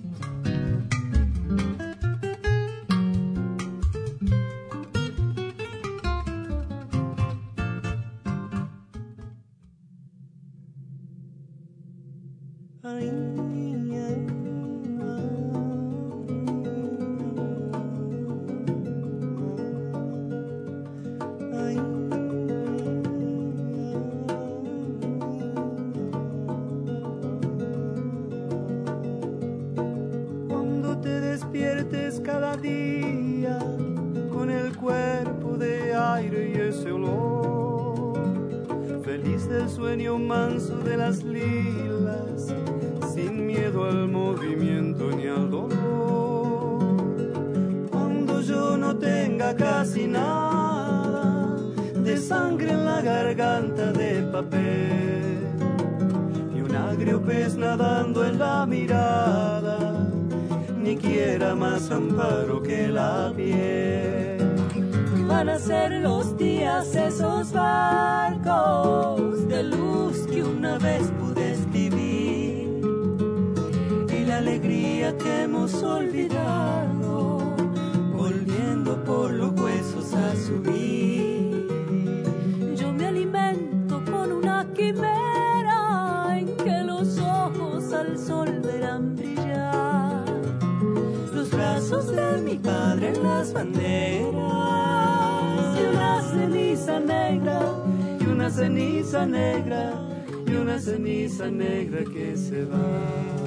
Cuando te despiertes cada día con el cuerpo de aire y ese olor, feliz del sueño manso de las lilas, sin miedo al movimiento ni al dolor. Cuando yo no tenga casi nada de sangre en la garganta de papel y un agrio pez nadando en la mirada, ni quiera más amparo que la piel. Van a ser los días esos barcos de luz que una vez pude escribir, y la alegría que hemos olvidado, volviendo por los huesos a subir. Yo me alimento con una quimera en que los ojos al sol verán brillar los brazos de mi padre en las banderas, y una ceniza negra, y una ceniza negra, y una ceniza negra que se va.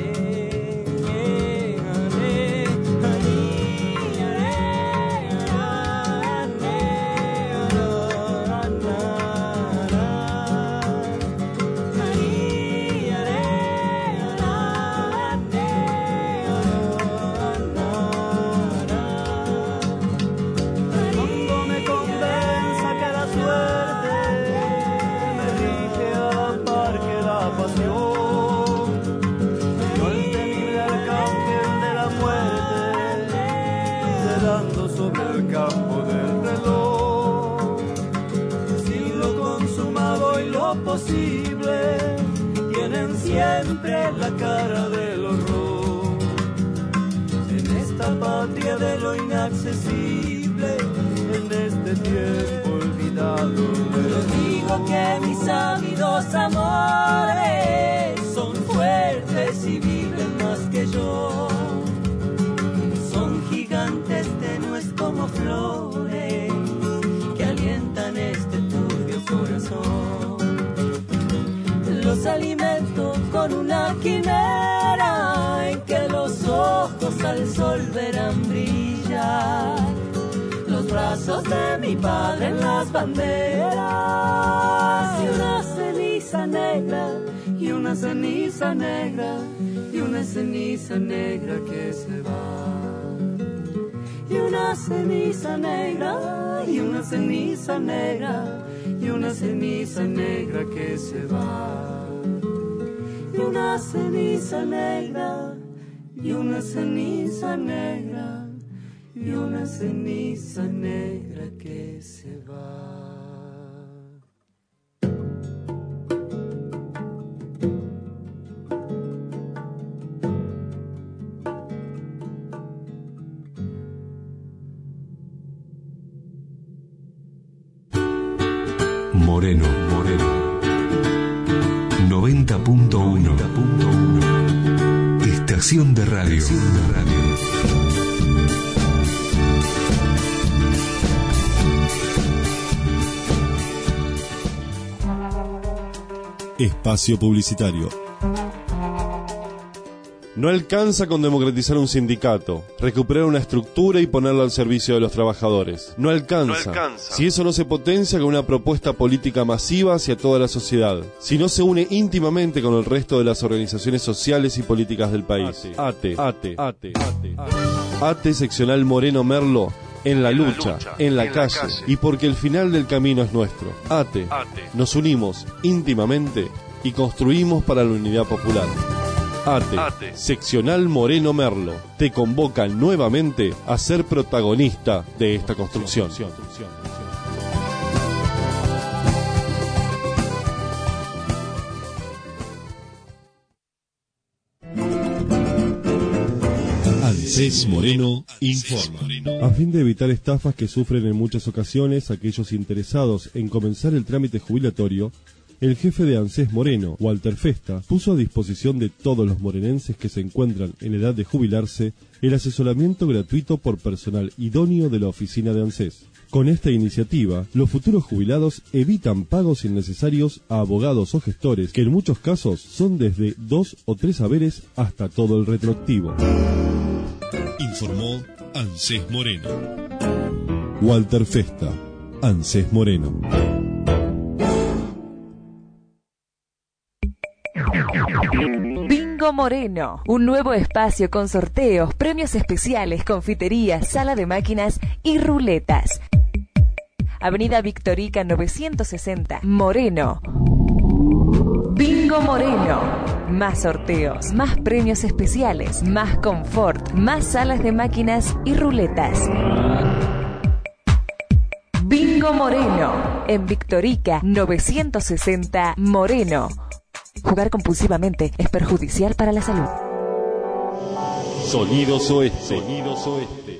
Posible, tienen siempre la cara del horror. En esta patria de lo inaccesible, en este tiempo olvidado. Yo digo que mis ávidos amores son fuertes y viven más que yo. Son gigantes tenues como flores que alientan este turbio corazón. Los alimento con una quimera en que los ojos al sol verán brillar los brazos de mi padre en las banderas, y una ceniza negra, y una ceniza negra, y una ceniza negra que se va. Y una ceniza negra, y una ceniza negra, y una ceniza negra que se va. Y una ceniza negra, y una ceniza negra, y una ceniza negra que se va. Moreno, Moreno. noventa punto uno. Estación de radio. Estación de radio. Espacio publicitario. No alcanza con democratizar un sindicato, recuperar una estructura y ponerla al servicio de los trabajadores. No alcanza, no alcanza si eso no se potencia con una propuesta política masiva hacia toda la sociedad, si no se une íntimamente con el resto de las organizaciones sociales y políticas del país. ATE, ATE, ATE, ATE, ATE seccional Moreno Merlo, en la lucha, en la calle, y porque el final del camino es nuestro. ATE, nos unimos íntimamente y construimos para la unidad popular. ATE, ATE, Seccional Moreno Merlo, te convocan nuevamente a ser protagonista de esta construcción. ANSES Moreno informa. A fin de evitar estafas que sufren en muchas ocasiones aquellos interesados en comenzar el trámite jubilatorio, el jefe de ANSES Moreno, Walter Festa, puso a disposición de todos los morenenses que se encuentran en edad de jubilarse el asesoramiento gratuito por personal idóneo de la oficina de ANSES. Con esta iniciativa, los futuros jubilados evitan pagos innecesarios a abogados o gestores, que en muchos casos son desde dos o tres haberes hasta todo el retroactivo. Informó ANSES Moreno. Walter Festa, ANSES Moreno. Bingo Moreno, un nuevo espacio con sorteos, premios especiales, confiterías, sala de máquinas y ruletas. Avenida Victorica novecientos sesenta, Moreno. Bingo Moreno. Más sorteos, más premios especiales, más confort, más salas de máquinas y ruletas. Bingo Moreno. En Victorica novecientos sesenta, Moreno. Jugar compulsivamente es perjudicial para la salud. Sonidos Oeste. Sonidos Oeste.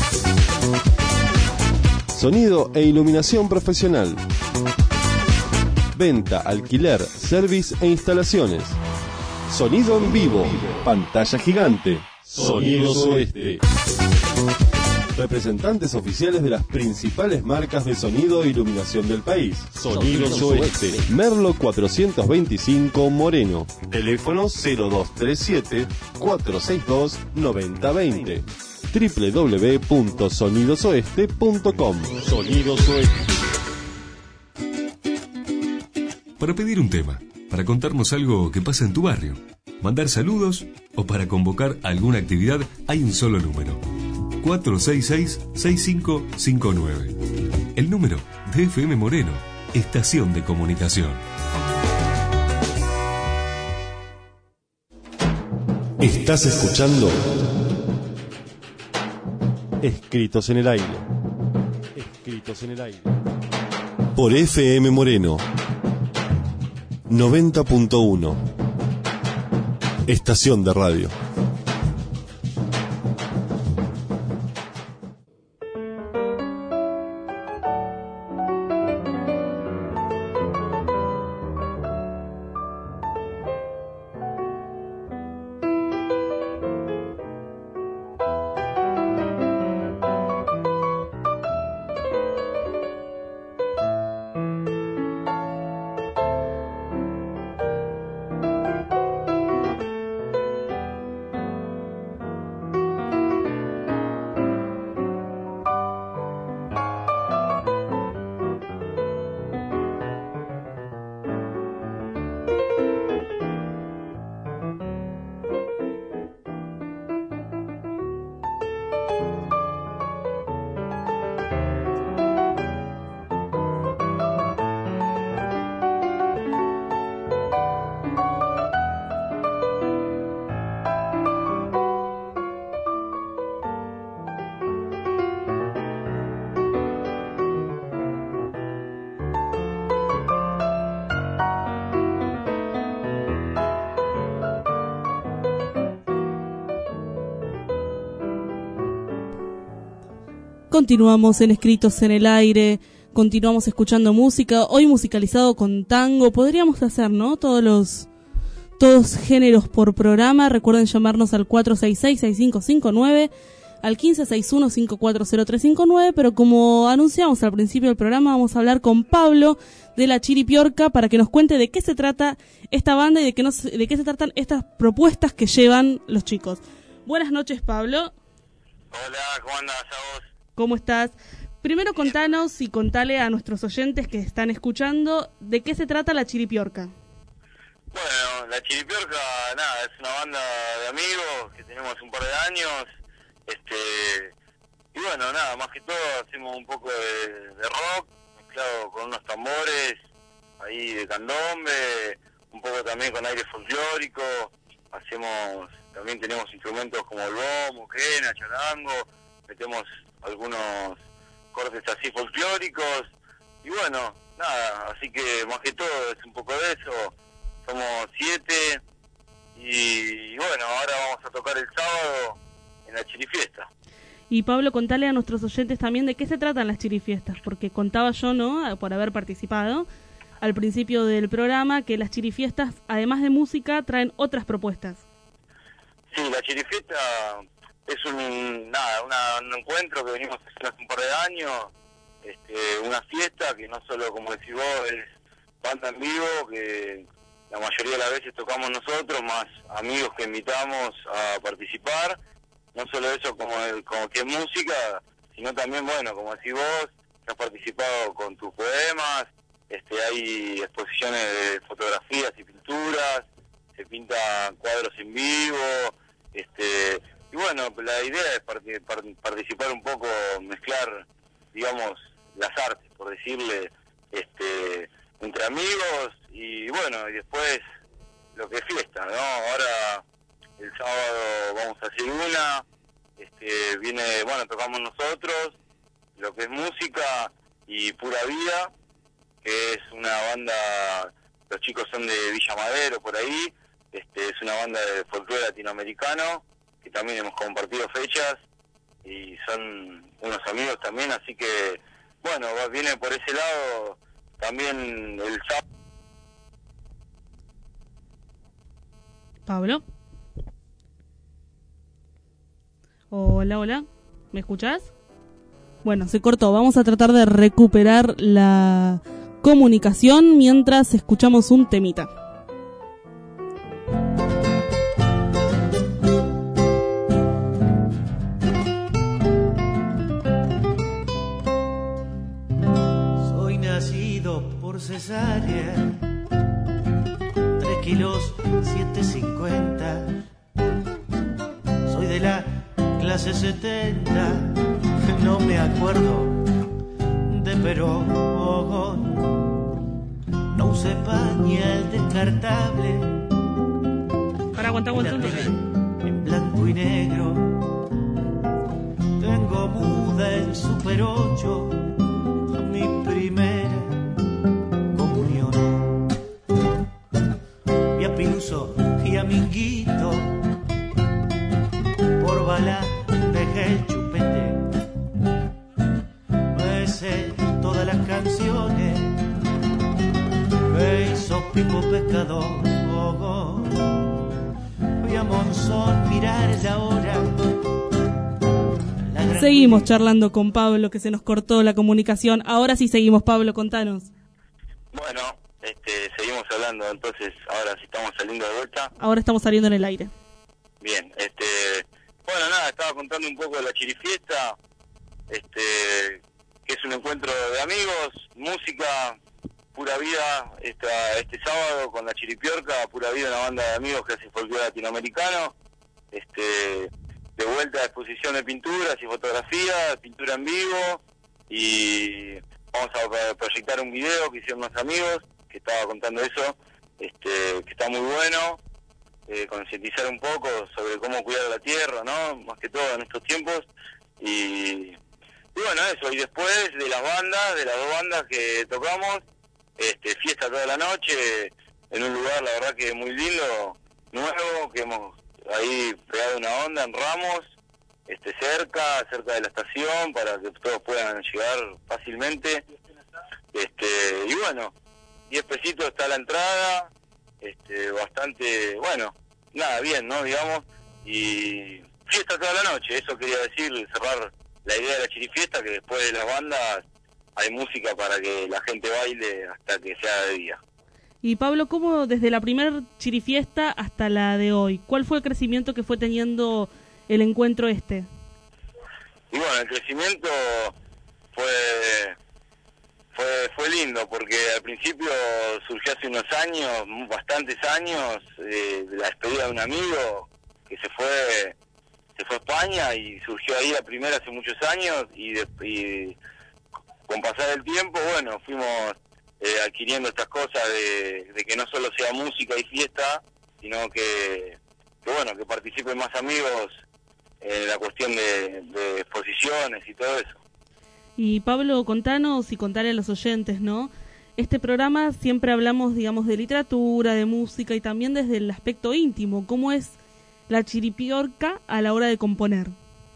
Sonido e iluminación profesional. Venta, alquiler, service e instalaciones. Sonido en vivo. Pantalla gigante. Sonidos Oeste. Representantes oficiales de las principales marcas de sonido e iluminación del país. Sonidos Oeste. Merlo cuatrocientos veinticinco, Moreno. Teléfono cero dos tres siete, cuatro seis dos, nueve cero dos cero. doble u doble u doble u punto sonidos oeste punto com. Sonidos Oeste. Para pedir un tema, para contarnos algo que pasa en tu barrio, mandar saludos o para convocar alguna actividad, hay un solo número: cuatro seis seis, seis cinco cinco nueve. El número de F M Moreno, estación de comunicación. Estás escuchando Escritos en el Aire. Escritos en el Aire. Por F M Moreno noventa punto uno. Estación de radio. Continuamos en Escritos en el Aire, continuamos escuchando música, hoy musicalizado con tango. Podríamos hacer, ¿no? Todos los todos géneros por programa. Recuerden llamarnos al cuatro seis seis, seis cinco cinco nueve, al quince sesenta y uno, cincuenta y cuatro cero tres cincuenta y nueve, pero como anunciamos al principio del programa, vamos a hablar con Pablo de la Chiripiorca para que nos cuente de qué se trata esta banda y de qué, nos, de qué se tratan estas propuestas que llevan los chicos. Buenas noches, Pablo. Hola, ¿cómo andás a vos? ¿Cómo estás? Primero contanos y contale a nuestros oyentes que están escuchando de qué se trata la Chiripiorca. Bueno, la Chiripiorca, nada, es una banda de amigos que tenemos un par de años, este, y bueno, nada, más que todo hacemos un poco de, de rock, mezclado con unos tambores, ahí de candombe, un poco también con aire folclórico, hacemos, también tenemos instrumentos como el bombo, quena, charango, metemos algunos cortes así folclóricos, y bueno, nada, así que más que todo es un poco de eso, somos siete, y bueno, ahora vamos a tocar el sábado en la Chirifiesta. Y Pablo, contale a nuestros oyentes también de qué se tratan las chirifiestas, porque contaba yo, ¿no?, por haber participado al principio del programa, que las chirifiestas, además de música, traen otras propuestas. Sí, la Chirifiesta es un nada una, un encuentro que venimos haciendo hace un par de años, este, una fiesta que no solo, como decís vos, es banda en vivo, que la mayoría de las veces tocamos nosotros, más amigos que invitamos a participar. No solo eso como, el, como que es música, sino también, bueno, como decís vos, has participado con tus poemas, este, hay exposiciones de fotografías y pinturas, se pintan cuadros en vivo, este, y bueno, la idea es part- part- participar un poco, mezclar, digamos, las artes, por decirle, este, entre amigos, y bueno, y después lo que es fiesta, ¿no? Ahora el sábado vamos a hacer una, este, viene, bueno, tocamos nosotros, lo que es música y Pura Vida, que es una banda, los chicos son de Villa Madero, por ahí, este, es una banda de folclore latinoamericano, que también hemos compartido fechas, y son unos amigos también, así que, bueno, va- viene por ese lado también el sábado. Pablo. Hola, hola. ¿Me escuchás? Bueno, se cortó. Vamos a tratar de recuperar la comunicación mientras escuchamos un temita. Soy nacido por cesárea, tres kilos siete cincuenta. Soy de la clase setenta, no me acuerdo de Perón. No usé pañal descartable. Para aguantar, aguantar. En blanco y negro. Tengo muda en Super ocho, mi primera comunión. Y a Piluso y a Minguito, por bala dejé el chupete. Me sé todas las canciones que hizo Pipo Pescador. Fui a Monzón mirar la hora. Seguimos charlando con Pablo, que se nos cortó la comunicación. Ahora sí seguimos, Pablo, contanos. Bueno, este, seguimos hablando, entonces, ahora sí estamos saliendo de vuelta. Ahora estamos saliendo en el aire. Bien, este, bueno, nada, estaba contando un poco de la Chirifiesta, este, que es un encuentro de amigos, música, Pura Vida, esta, este sábado con la Chiripiorca, Pura Vida, una banda de amigos que hace folclore latinoamericano, este, de vuelta a exposición de pinturas y fotografías, pintura en vivo, y vamos a proyectar un video que hicieron unos amigos, que estaba contando eso, este, que está muy bueno, eh, concientizar un poco sobre cómo cuidar la tierra, ¿no? Más que todo en estos tiempos, y, y bueno, eso, y después de las bandas, de las dos bandas que tocamos, este, fiesta toda la noche, en un lugar, la verdad que muy lindo, nuevo, que hemos ahí pegado una onda en Ramos, este, cerca, cerca de la estación, para que todos puedan llegar fácilmente, este, y bueno, diez pesitos está la entrada, este, bastante, bueno, nada, bien, ¿no?, digamos, y fiesta toda la noche, eso quería decir, cerrar la idea de la Chirifiesta, que después de las bandas hay música para que la gente baile hasta que sea de día. Y Pablo, ¿cómo desde la primer Chirifiesta hasta la de hoy? ¿Cuál fue el crecimiento que fue teniendo el encuentro este? Y bueno, el crecimiento fue fue fue lindo, porque al principio surgió hace unos años, bastantes años, eh, de la despedida de un amigo que se fue se fue a España, y surgió ahí la primera hace muchos años, y, de, y con pasar el tiempo, bueno, fuimos eh, adquiriendo estas cosas de, de que no solo sea música y fiesta, sino que que bueno, que participen más amigos en la cuestión de, de exposiciones y todo eso. Y Pablo, contanos y contarle a los oyentes, ¿no? Este programa siempre hablamos, digamos, de literatura, de música y también desde el aspecto íntimo. ¿Cómo es la chiripiorca a la hora de componer?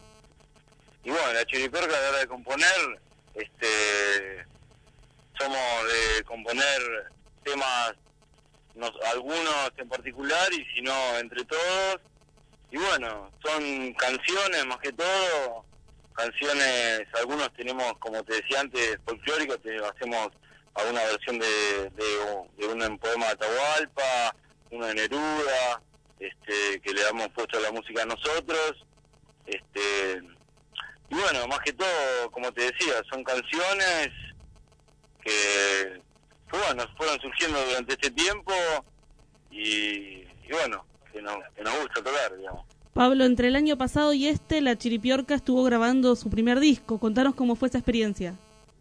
Y bueno, la chiripiorca a la hora de componer, este, somos de componer temas, nos, algunos en particular, y si no, entre todos. Y bueno, son canciones más que todo, canciones, algunos tenemos, como te decía antes, folclóricos, hacemos alguna versión de, de, de un poema de Atahualpa, uno de Neruda, este, que le hemos puesto la música a nosotros, este, y bueno, más que todo, como te decía, son canciones que, que bueno, fueron surgiendo durante este tiempo, y, y bueno, que nos, que nos gusta tocar, digamos. Pablo, entre el año pasado y este, la Chiripiorca estuvo grabando su primer disco. Contanos cómo fue esa experiencia.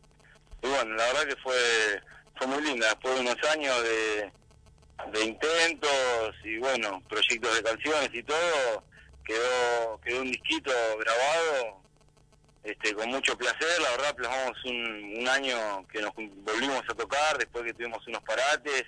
Y bueno, la verdad que fue fue muy linda. Después de unos años de, de intentos y bueno, proyectos de canciones y todo, quedó quedó un disquito grabado este con mucho placer. La verdad, plasmamos un, un año que nos volvimos a tocar después que tuvimos unos parates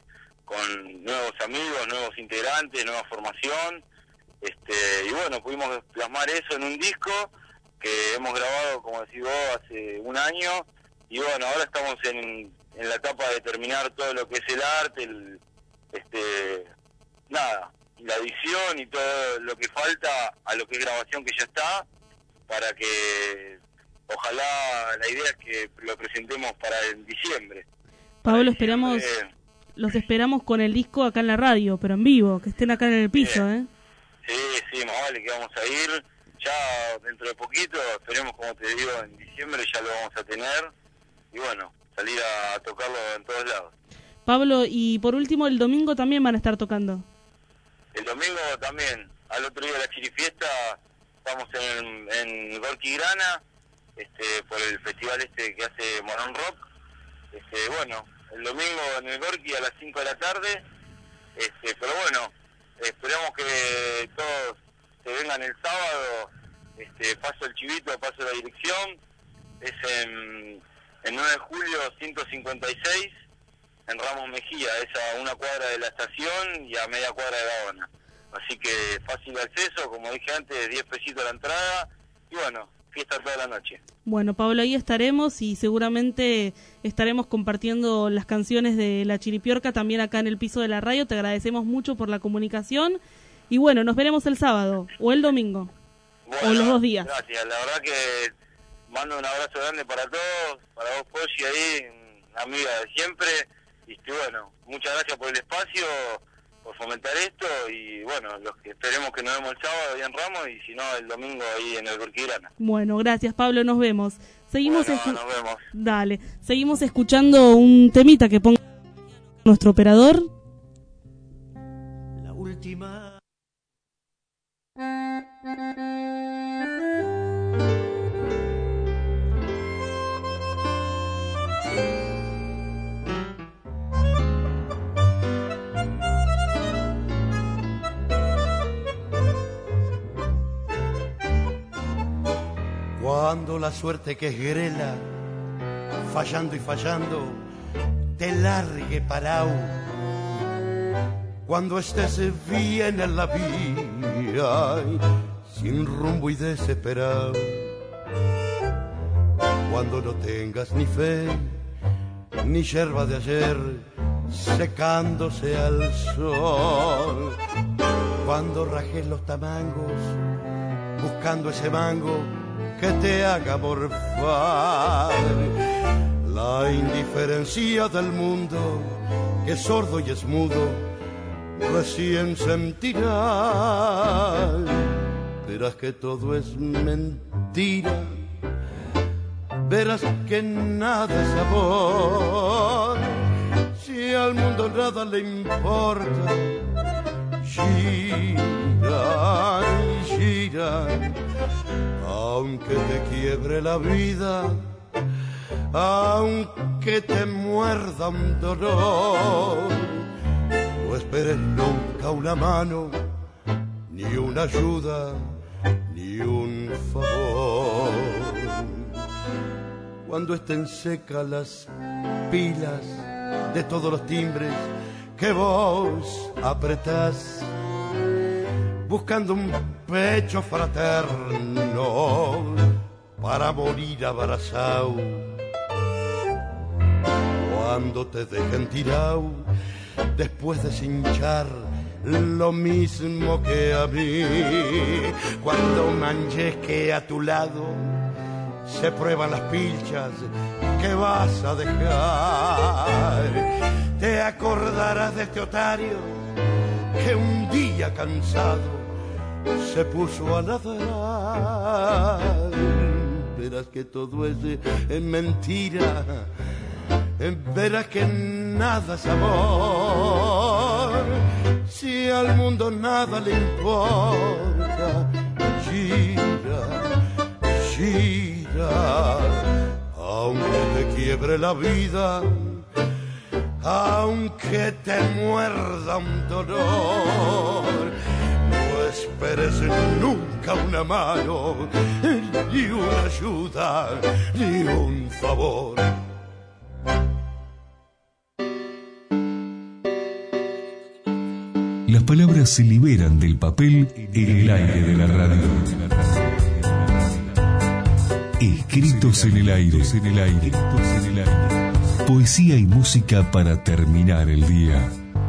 con nuevos amigos, nuevos integrantes, nueva formación. Este, y bueno, pudimos plasmar eso en un disco que hemos grabado, como decís vos, hace un año, y bueno, ahora estamos en, en la etapa de terminar todo lo que es el arte, el, este, nada, la edición y todo lo que falta a lo que es grabación que ya está, para que ojalá, la idea es que lo presentemos para el diciembre. Pablo, esperamos, eh, los esperamos con el disco acá en la radio, pero en vivo, que estén acá en el piso, ¿eh? Sí, sí, más vale que vamos a ir, ya dentro de poquito, esperemos, como te digo, en diciembre ya lo vamos a tener, y bueno, salir a tocarlo en todos lados. Pablo, y por último, el domingo también van a estar tocando. El domingo también, al otro día de la chirifiesta, estamos en, en Gorky Grana, este, por el festival este que hace Morón Rock. Este, bueno, el domingo en el Gorky a las cinco de la tarde, este, pero bueno, esperamos que todos se vengan el sábado. Este, paso el chivito, paso la dirección, es en, en nueve de julio ciento cincuenta y seis, en Ramos Mejía, es a una cuadra de la estación y a media cuadra de La Habana. Así que fácil de acceso, como dije antes, diez pesitos la entrada, y bueno, fiesta toda la noche. Bueno, Pablo, ahí estaremos y seguramente estaremos compartiendo las canciones de la Chiripiorca también acá en el piso de la radio. Te agradecemos mucho por la comunicación y bueno, nos veremos el sábado o el domingo, bueno, o los dos días. Gracias, la verdad que mando un abrazo grande para todos, para vos, Polly, ahí, amiga de siempre, y bueno, muchas gracias por el espacio, por fomentar esto, y bueno, los que esperemos que nos vemos el sábado ahí en Ramos, y si no el domingo ahí en el Gorquirana. Bueno, gracias Pablo, nos vemos. Seguimos bueno, escu- nos vemos. Dale, seguimos escuchando un temita que ponga nuestro operador. La última. Cuando la suerte que es grela, fallando y fallando, te largue parao. Cuando estés bien en la vida, sin rumbo y desesperado. Cuando no tengas ni fe, ni yerba de ayer, secándose al sol. Cuando rajes los tamangos, buscando ese mango que te haga morfar. La indiferencia del mundo, que es sordo y es mudo, recién sentirá. Verás que todo es mentira, verás que nada es amor. Si al mundo nada le importa, gira, gira. Aunque te quiebre la vida, aunque te muerda un dolor, no esperes nunca una mano, ni una ayuda, ni un favor. Cuando estén secas las pilas de todos los timbres que vos apretás, buscando un pecho fraterno para morir abrazado. Cuando te dejen tirado después de cinchar lo mismo que a mí, cuando manches que a tu lado se prueban las pilchas que vas a dejar, te acordarás de este otario que un día cansado se puso a ladrar. Verás que todo es, es mentira, verás que nada es amor, si al mundo nada le importa. Gira, gira, aunque te quiebre la vida, aunque te muerda un dolor, no esperes nunca una mano, ni una ayuda, ni un favor. Las palabras se liberan del papel en el aire de la radio. Escritos en el aire, en el aire, en el aire. Poesía y música para terminar el día.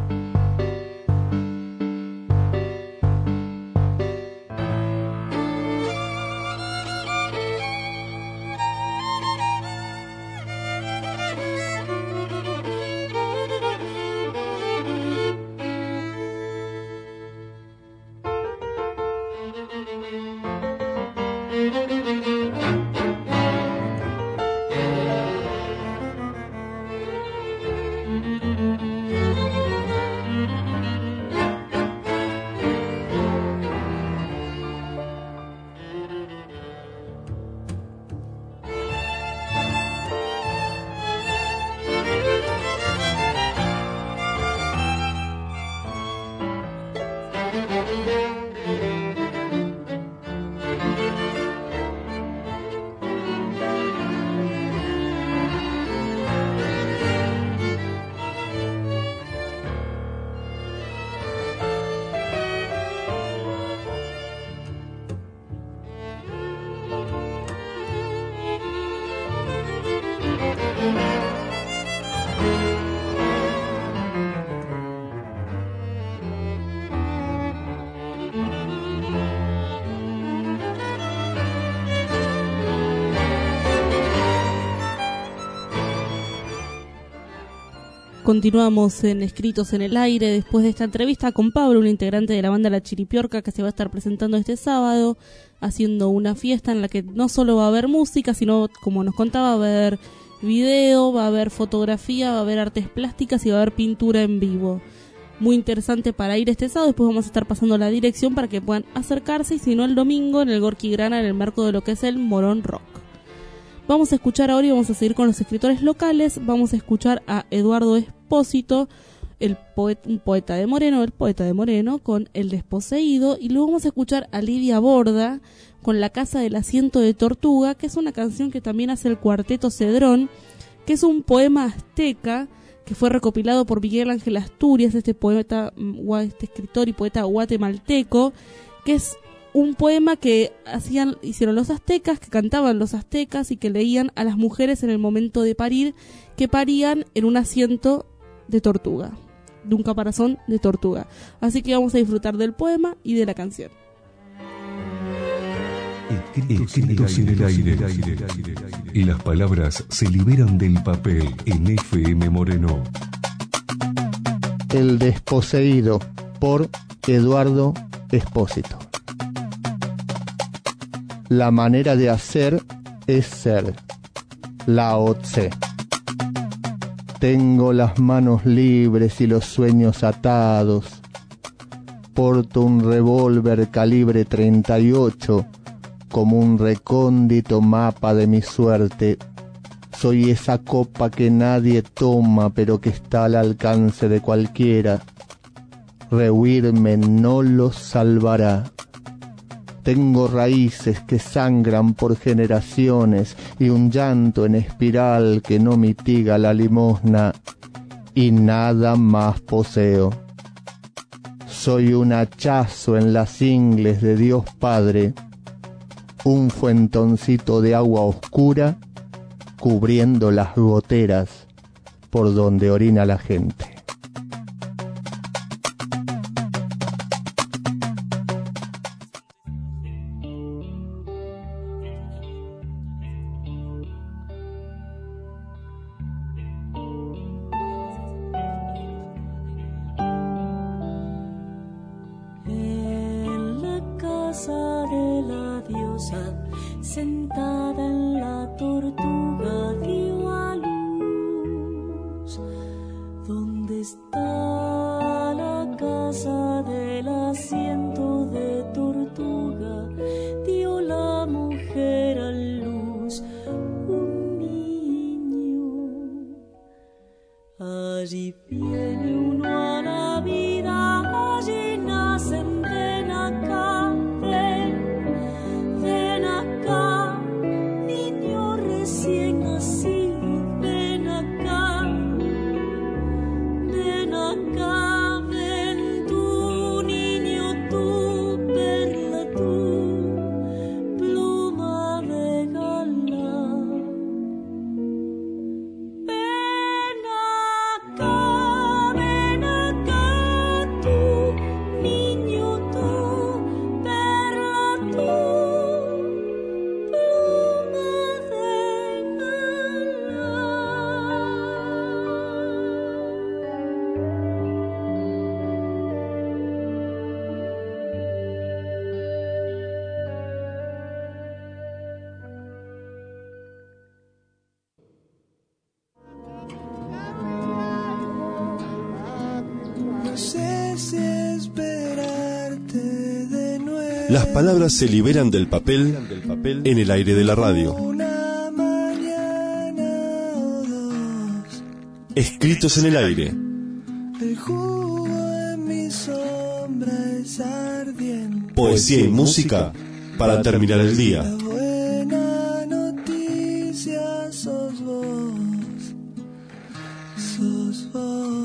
Continuamos en Escritos en el Aire después de esta entrevista con Pablo, un integrante de la banda La Chiripiorca, que se va a estar presentando este sábado, haciendo una fiesta en la que no solo va a haber música, sino, como nos contaba, va a haber video, va a haber fotografía, va a haber artes plásticas y va a haber pintura en vivo. Muy interesante para ir este sábado. Después vamos a estar pasando la dirección para que puedan acercarse, y si no, el domingo en el Gorki Grana, en el marco de lo que es el Morón Rock. Vamos a escuchar ahora y vamos a seguir con los escritores locales. Vamos a escuchar a Eduardo Espósito, el poeta, un poeta de Moreno, el poeta de Moreno, con El Desposeído. Y luego vamos a escuchar a Lidia Borda con La Casa del Asiento de Tortuga, que es una canción que también hace el Cuarteto Cedrón, que es un poema azteca que fue recopilado por Miguel Ángel Asturias, este poeta, este escritor y poeta guatemalteco, que es un poema que hacían, hicieron los aztecas, que cantaban los aztecas y que leían a las mujeres en el momento de parir, que parían en un asiento de tortuga, de un caparazón de tortuga. Así que vamos a disfrutar del poema y de la canción. Escritos en el aire. Y las palabras se liberan del papel en F M Moreno. El Desposeído, por Eduardo Espósito. La manera de hacer es ser. Lao Tse. Tengo las manos libres y los sueños atados. Porto un revólver calibre treinta y ocho como un recóndito mapa de mi suerte. Soy esa copa que nadie toma pero que está al alcance de cualquiera. rehuirme no los salvará. Tengo raíces que sangran por generaciones y un llanto en espiral que no mitiga la limosna, y nada más poseo. Soy un hachazo en las ingles de Dios Padre, un fuentoncito de agua oscura cubriendo las goteras por donde orina la gente. En la casa de la diosa, sentada en la tortuga, dio a luz. ¿Dónde está la casa del asiento de tortuga? Dio la mujer a luz un niño. Allí viene uno a la vida, allí nacen, ven acá, ven, ven acá, niño recién nacido, ven acá, ven acá, ven tú, niño, tú, perla, tú, pluma de galán. Ven acá, ven acá, tú, niño, tú, perla, tú, pluma de galán. No sé si esperarte de nuevo. Las palabras se liberan del papel en el aire de la radio. Una mañana o dos, Escritos en el aire. el jugo en mi sombra es ardiente. Poesía y música para terminar el día. La buena noticia sos vos, sos vos.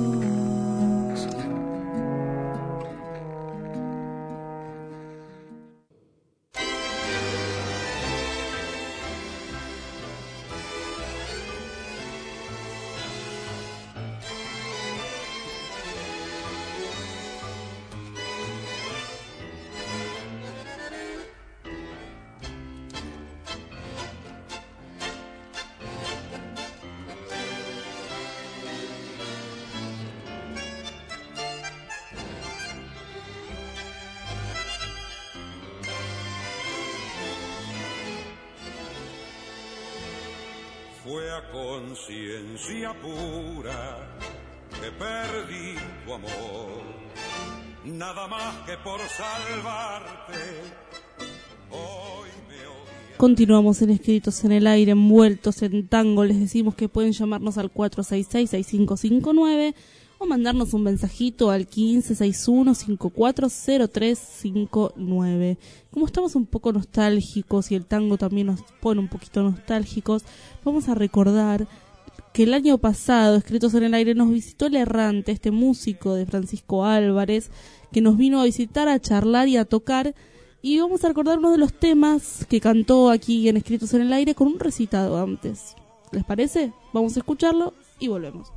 Fue a conciencia pura que perdí tu amor, nada más que por salvarte. Hoy me odias. Continuamos en Escritos en el Aire, envueltos en tango. Les decimos que pueden llamarnos al cuatro seis seis, seis cinco cinco nueve o mandarnos un mensajito al quince sesenta y uno cincuenta y cuatro cero tres cincuenta y nueve. Como estamos un poco nostálgicos y el tango también nos pone un poquito nostálgicos, vamos a recordar que el año pasado, Escritos en el Aire, nos visitó el Errante, este músico de Francisco Álvarez, que nos vino a visitar, a charlar y a tocar. Y vamos a recordar uno de los temas que cantó aquí en Escritos en el Aire con un recitado antes. ¿Les parece? Vamos a escucharlo y volvemos.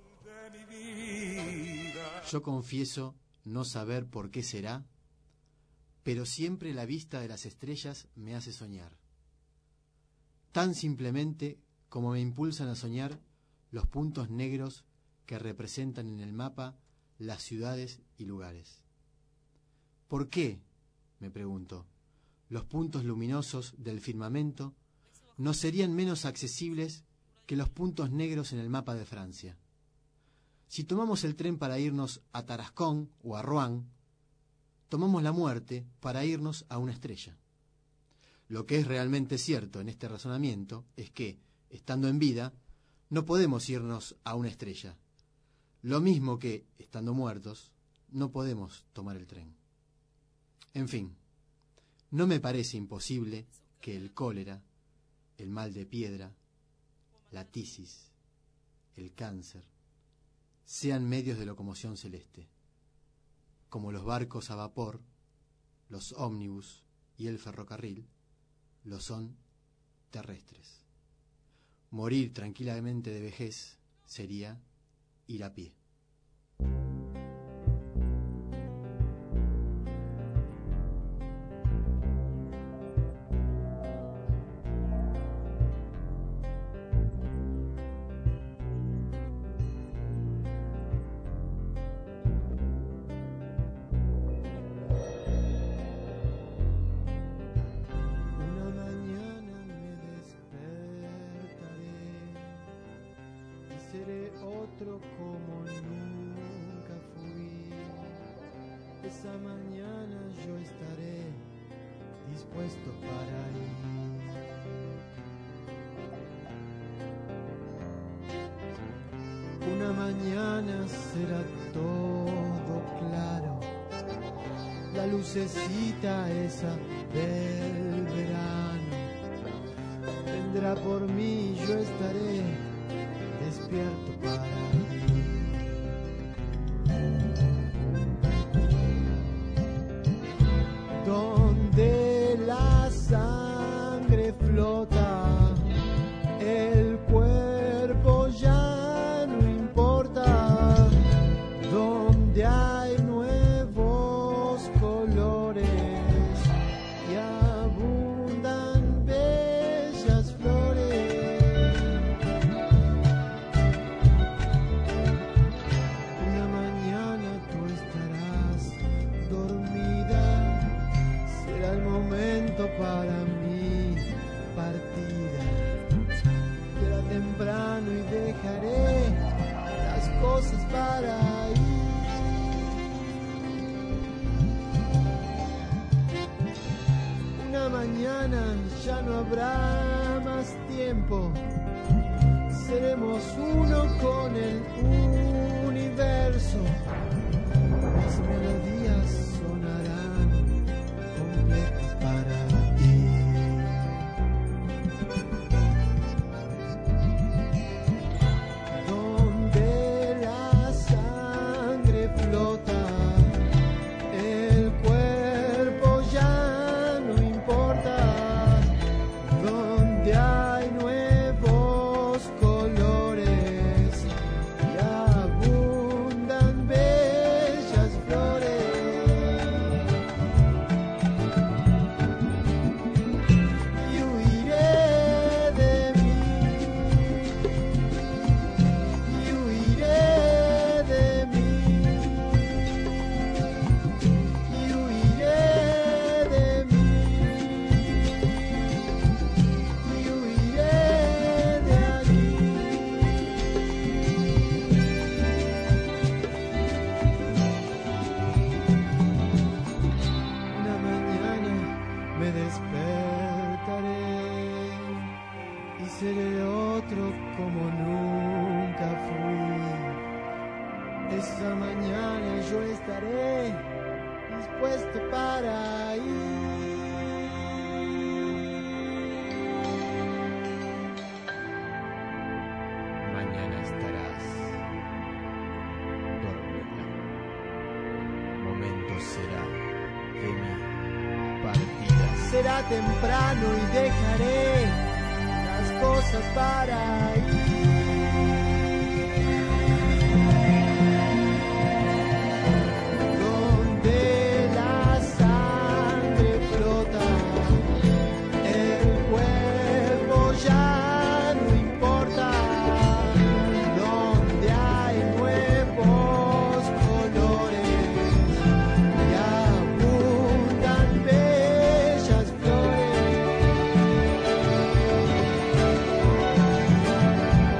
Yo confieso no saber por qué será, pero siempre la vista de las estrellas me hace soñar. Tan simplemente como me impulsan a soñar los puntos negros que representan en el mapa las ciudades y lugares. ¿Por qué, me pregunto, los puntos luminosos del firmamento no serían menos accesibles que los puntos negros en el mapa de Francia? Si tomamos el tren para irnos a Tarascón o a Rouen, tomamos la muerte para irnos a una estrella. Lo que es realmente cierto en este razonamiento es que, estando en vida, no podemos irnos a una estrella. Lo mismo que, estando muertos, no podemos tomar el tren. En fin, no me parece imposible que el cólera, el mal de piedra, la tisis, el cáncer, sean medios de locomoción celeste, como los barcos a vapor, los ómnibus y el ferrocarril lo son terrestres. Morir tranquilamente de vejez sería ir a pie. Una mañana será todo claro, la lucecita esa del verano vendrá por mí, yo estaré despierto para ir. Donde la sangre flota, el cuerpo ya no importa, donde hay nuevos colores y abundan bellas flores. Una mañana tú estarás dormida, será el momento para mi partida. Será temprano y dejaré las cosas para ir. Una mañana ya no habrá más tiempo, seremos uno con el universo. Las melodías sonarán completas para ti. Donde la sangre flota, el cuerpo ya no importa, donde hay nuevos colores y abundan bellas flores. Y huiré de mí, y huiré de mí, y huiré de mí, y huiré de aquí. Una mañana me despertaré y seré otro como nunca fui. Esa mañana yo estaré dispuesto para ir. Mañana estarás dormida. Momento será de mi partida. Será temprano y dejaré las cosas para ir. Donde la sangre flota, el cuerpo ya no importa, donde hay nuevos colores y abundan bellas flores.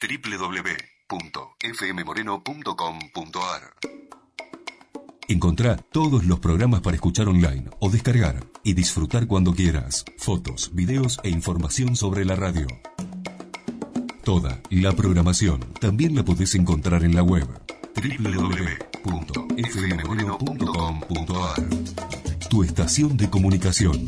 doble u doble u doble u punto f m moreno punto com punto a r. Encontrá todos los programas para escuchar online o descargar y disfrutar cuando quieras. Fotos, videos e información sobre la radio. Toda la programación también la podés encontrar en la web doble u doble u doble u punto f m moreno punto com punto a r. Tu estación de comunicación.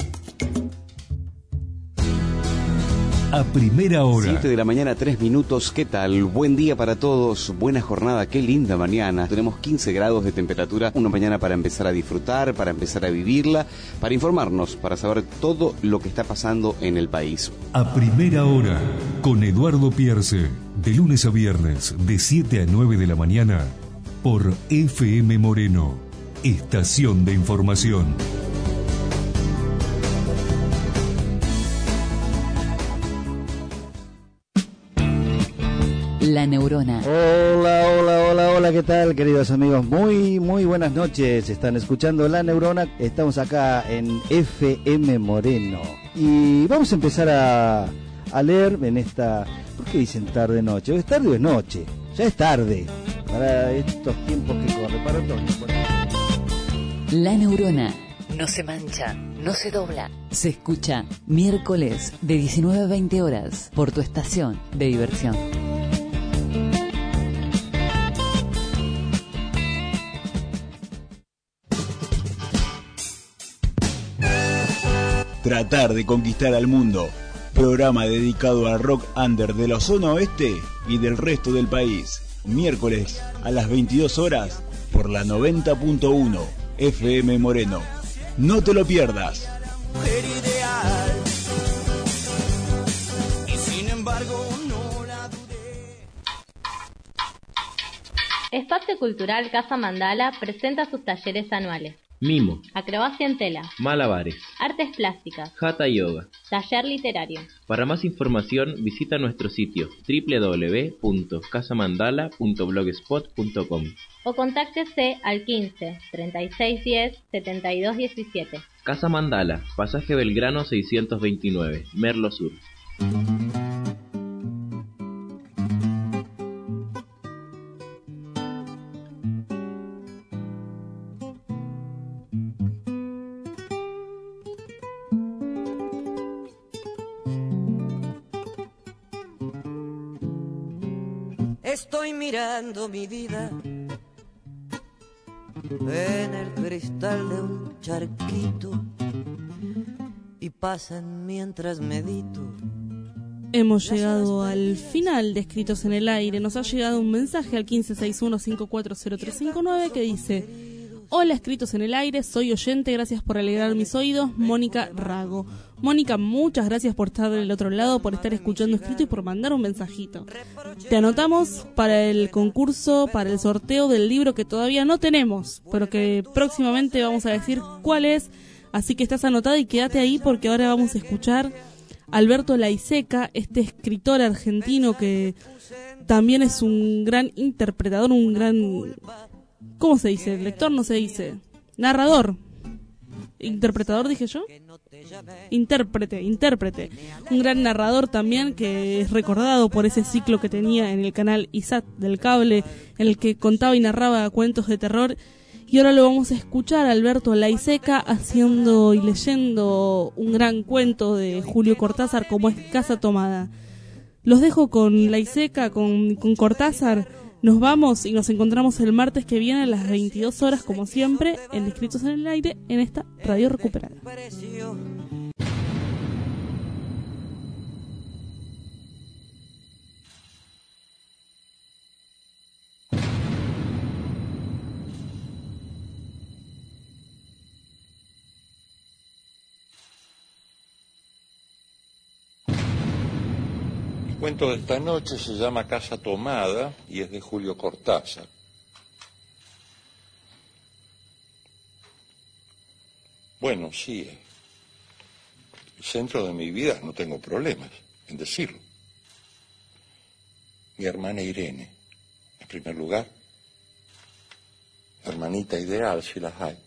A primera hora. siete de la mañana, tres minutos. ¿Qué tal? Buen día para todos. Buena jornada. Qué linda mañana. Tenemos quince grados de temperatura. Una mañana para empezar a disfrutar, para empezar a vivirla, para informarnos, para saber todo lo que está pasando en el país. A primera hora, con Eduardo Pierce. De lunes a viernes, de siete a nueve de la mañana, por F M Moreno. Estación de información. La Neurona. Hola, hola, hola, hola, ¿qué tal, queridos amigos? Muy, muy buenas noches. Están escuchando La Neurona. Estamos acá en F M Moreno. Y vamos a empezar a, a leer en esta... ¿Por qué dicen tarde-noche? ¿Es tarde o es noche? Ya es tarde. Para estos tiempos que corren, para otoño. La Neurona. No se mancha, no se dobla. Se escucha miércoles de diecinueve a veinte horas por tu estación de diversión. Tratar de conquistar al mundo. Programa dedicado al rock under de la zona oeste y del resto del país. Miércoles a las veintidós horas por la noventa punto uno F M Moreno. No te lo pierdas. Mujer ideal, y sin embargo no la dudé. Espacio Cultural Casa Mandala presenta sus talleres anuales. Mimo, Acrobacia en tela, malabares, artes plásticas, hatha yoga, taller literario. Para más información visita nuestro sitio doble u doble u doble u punto casa mandala punto blogspot punto com o contáctese al quince, treinta y seis diez, setenta y dos diecisiete. Casa Mandala, Pasaje Belgrano seiscientos veintinueve, Merlo Sur. Estoy mirando mi vida en el cristal de un charquito y pasan mientras medito. Hemos llegado al final de Escritos en el Aire. Nos ha llegado un mensaje al quince sesenta y uno cincuenta y cuatro cero tres cincuenta y nueve que dice: hola, Escritos en el Aire, soy oyente, gracias por alegrar mis oídos, Mónica Rago. Mónica, muchas gracias por estar del otro lado, por estar escuchando Escrito y por mandar un mensajito. Te anotamos para el concurso, para el sorteo del libro que todavía no tenemos, pero que próximamente vamos a decir cuál es, así que estás anotada y quédate ahí porque ahora vamos a escuchar a Alberto Laiseca, este escritor argentino que también es un gran interpretador, un gran... ¿Cómo se dice? Lector no se dice. Narrador. ¿Interpretador dije yo? Intérprete, intérprete. Un gran narrador también que es recordado por ese ciclo que tenía en el canal I S A T del cable, en el que contaba y narraba cuentos de terror. Y ahora lo vamos a escuchar a Alberto Laiseca haciendo y leyendo un gran cuento de Julio Cortázar como es Casa Tomada. Los dejo con Laiseca, con, con Cortázar. Nos vamos y nos encontramos el martes que viene a las veintidós horas, como siempre, en Escritos en el Aire, en esta radio recuperada. El cuento de esta noche se llama Casa Tomada y es de Julio Cortázar. Bueno, sí, el centro de mi vida, no tengo problemas en decirlo. Mi hermana Irene, en primer lugar. Hermanita ideal, si las hay.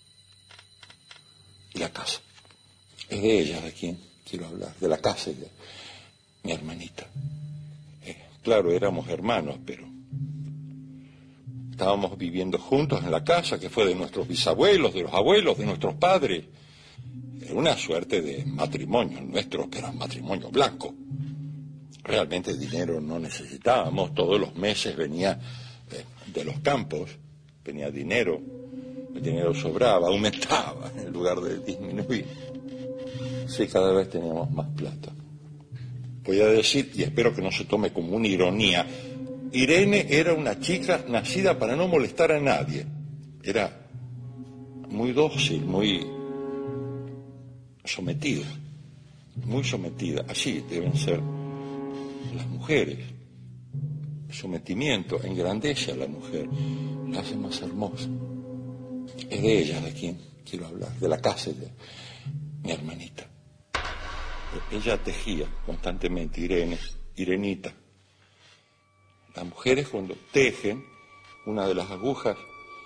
Y la casa. Es de ella de quien quiero hablar, de la casa y de mi hermanita. Eh, Claro, éramos hermanos, pero estábamos viviendo juntos en la casa que fue de nuestros bisabuelos, de los abuelos, de nuestros padres. Era una suerte de matrimonio nuestro, pero matrimonio blanco. Realmente dinero no necesitábamos, todos los meses venía de, de los campos, venía dinero, el dinero sobraba, aumentaba en lugar de disminuir. Sí, cada vez teníamos más plata. Voy a decir, y espero que no se tome como una ironía, Irene era una chica nacida para no molestar a nadie. Era muy dócil, muy sometida, muy sometida. Así deben ser las mujeres. El sometimiento engrandece a la mujer, la hace más hermosa. Es de ella de quien quiero hablar, de la casa de mi hermanita. Ella tejía constantemente, Irene, Irenita. Las mujeres cuando tejen, una de las agujas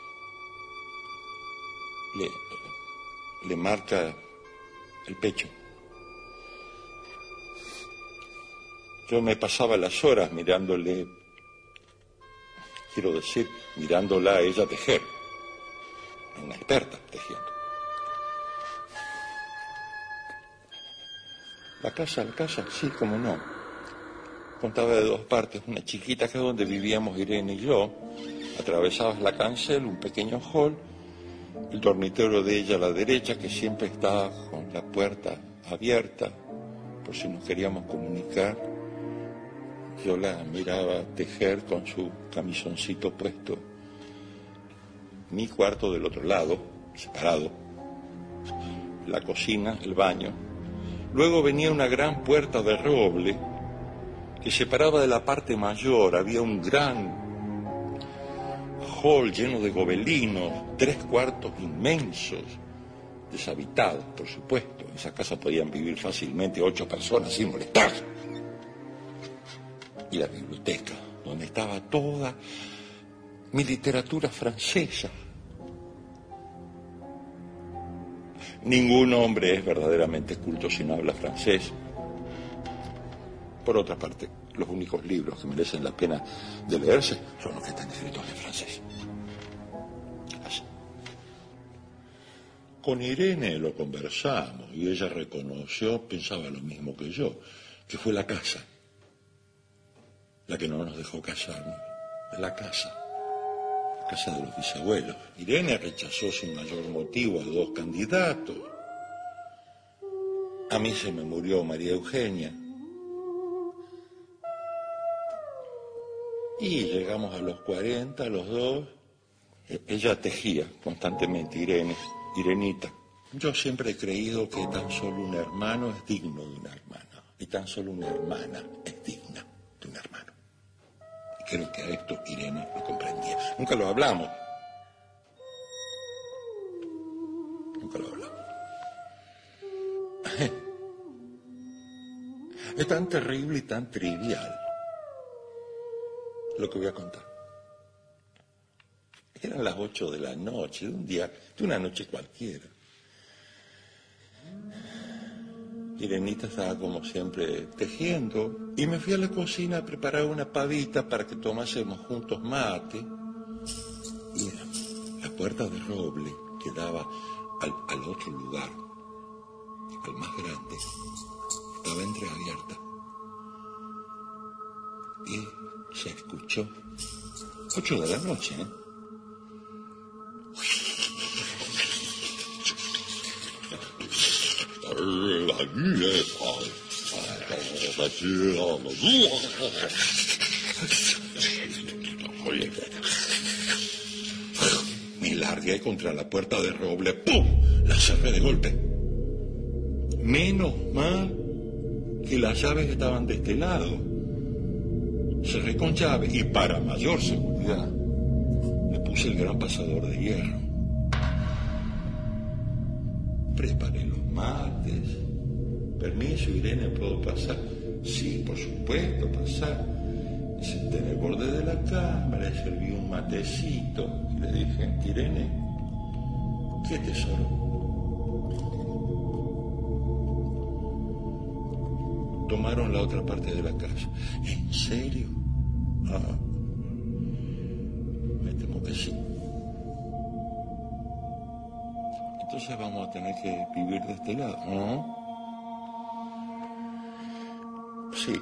le, le marca el pecho. Yo me pasaba las horas mirándole, quiero decir, mirándola a ella tejer. Una experta tejiendo. La casa, la casa, sí, cómo no. Contaba de dos partes, una chiquita que es donde vivíamos Irene y yo. Atravesabas la cancel, un pequeño hall, el dormitorio de ella a la derecha, que siempre estaba con la puerta abierta, por si nos queríamos comunicar. Yo la miraba tejer con su camisoncito puesto. Mi cuarto del otro lado, separado. La cocina, el baño. Luego venía una gran puerta de roble que separaba de la parte mayor. Había un gran hall lleno de gobelinos, tres cuartos inmensos, deshabitados, por supuesto. En esa casa podían vivir fácilmente ocho personas sin molestar. Y la biblioteca, donde estaba toda mi literatura francesa. Ningún hombre es verdaderamente culto si no habla francés. Por otra parte, los únicos libros que merecen la pena de leerse son los que están escritos en francés. Así. Con Irene lo conversamos y ella reconoció, pensaba lo mismo que yo, que fue la casa la que no nos dejó casarnos. La casa. Casa de los bisabuelos. Irene rechazó sin mayor motivo a dos candidatos. A mí se me murió María Eugenia. Y llegamos a los cuarenta, los dos. Ella tejía constantemente, Irene, Irenita. Yo siempre he creído que tan solo un hermano es digno de una hermana. Y tan solo una hermana es digna de un hermano. Creo que a esto Irene lo comprendía. Nunca lo hablamos. Nunca lo hablamos. Es tan terrible y tan trivial lo que voy a contar. Eran las ocho de la noche, de un día, de una noche cualquiera. Irenita estaba como siempre tejiendo y me fui a la cocina a preparar una pavita para que tomásemos juntos mate. Y la puerta de roble que daba al, al otro lugar, al más grande, estaba entreabierta. Y se escuchó, ocho de la noche, ¿eh? La me largué contra la puerta de roble, ¡pum! La cerré de golpe. Menos mal que las llaves estaban de este lado. Cerré con llave y para mayor seguridad le puse el gran pasador de hierro. Preparé los mates. Permiso, Irene, ¿puedo pasar? Sí, por supuesto, pasar. Me senté en el borde de la cámara, le serví un matecito y le dije, Irene, ¿qué tesoro? Tomaron la otra parte de la casa. ¿En serio? Ah, me temo que sí. Entonces vamos a tener que vivir de este lado, ¿no? Sí.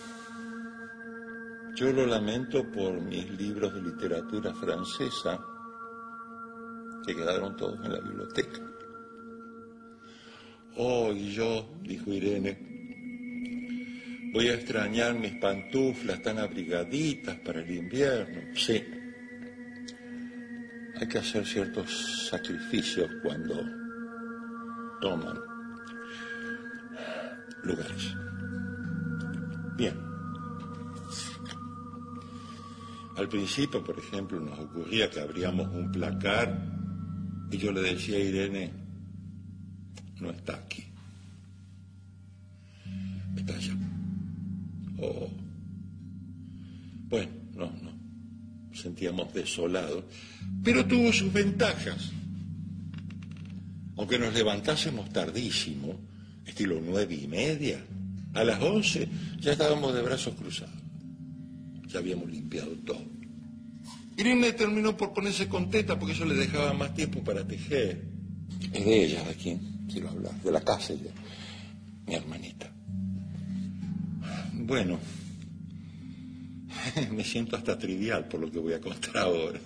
Yo lo lamento por mis libros de literatura francesa, que quedaron todos en la biblioteca. Oh, y yo, dijo Irene, voy a extrañar mis pantuflas tan abrigaditas para el invierno. Sí. Hay que hacer ciertos sacrificios cuando toman lugares. Bien. Al principio, por ejemplo, nos ocurría que abríamos un placar y yo le decía a Irene, no está aquí, está allá. Oh. Bueno, no, no. Sentíamos desolados, pero tuvo sus ventajas. Aunque nos levantásemos tardísimo, estilo nueve y media, a las once ya estábamos de brazos cruzados. Ya habíamos limpiado todo. Irene terminó por ponerse contenta porque eso le dejaba más tiempo para tejer. Es de ella de quien quiero hablar, de la casa de mi hermanita. Bueno, me siento hasta trivial por lo que voy a contar ahora.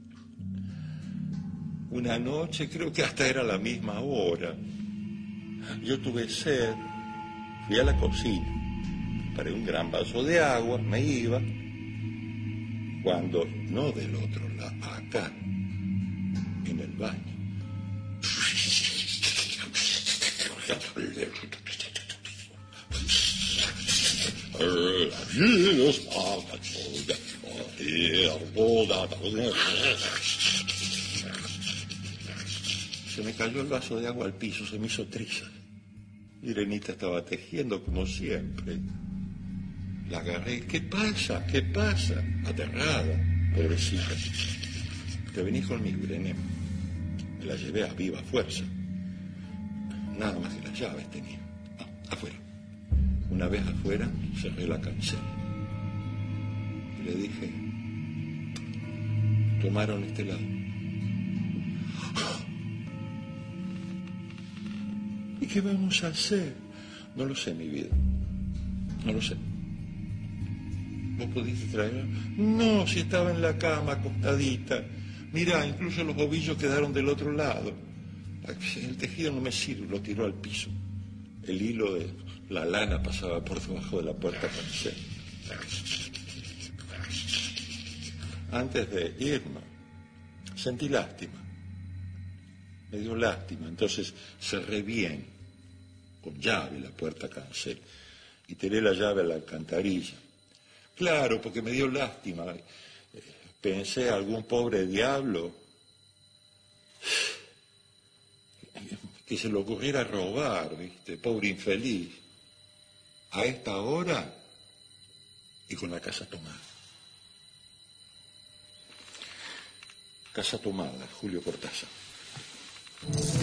Una noche, creo que hasta era la misma hora, yo tuve sed, fui a la cocina, preparé un gran vaso de agua, me iba, cuando, no del otro lado, acá, en el baño. Se me cayó el vaso de agua al piso, se me hizo trizas. Irenita estaba tejiendo como siempre. La agarré. ¿Qué pasa? ¿Qué pasa? Aterrada, pobrecita. Te venís conmigo, Irene. Me la llevé a viva fuerza. Nada más que las llaves tenía. Ah, afuera. Una vez afuera, cerré la cancela. Y le dije, tomaron este lado. ¿Y qué vamos a hacer? No lo sé, mi vida. No lo sé. ¿Vos pudiste traerla? No, si estaba en la cama, acostadita. Mirá, incluso los ovillos quedaron del otro lado. El tejido no me sirve, lo tiró al piso. El hilo de la lana pasaba por debajo de la puerta cancel. Antes de irme, sentí lástima. Me dio lástima, entonces cerré bien, con llave, la puerta cancel, y tiré la llave a la alcantarilla. Claro, porque me dio lástima. Pensé, algún pobre diablo que se le ocurriera robar, ¿viste? Pobre infeliz. A esta hora y con la casa tomada. Casa tomada, Julio Cortázar.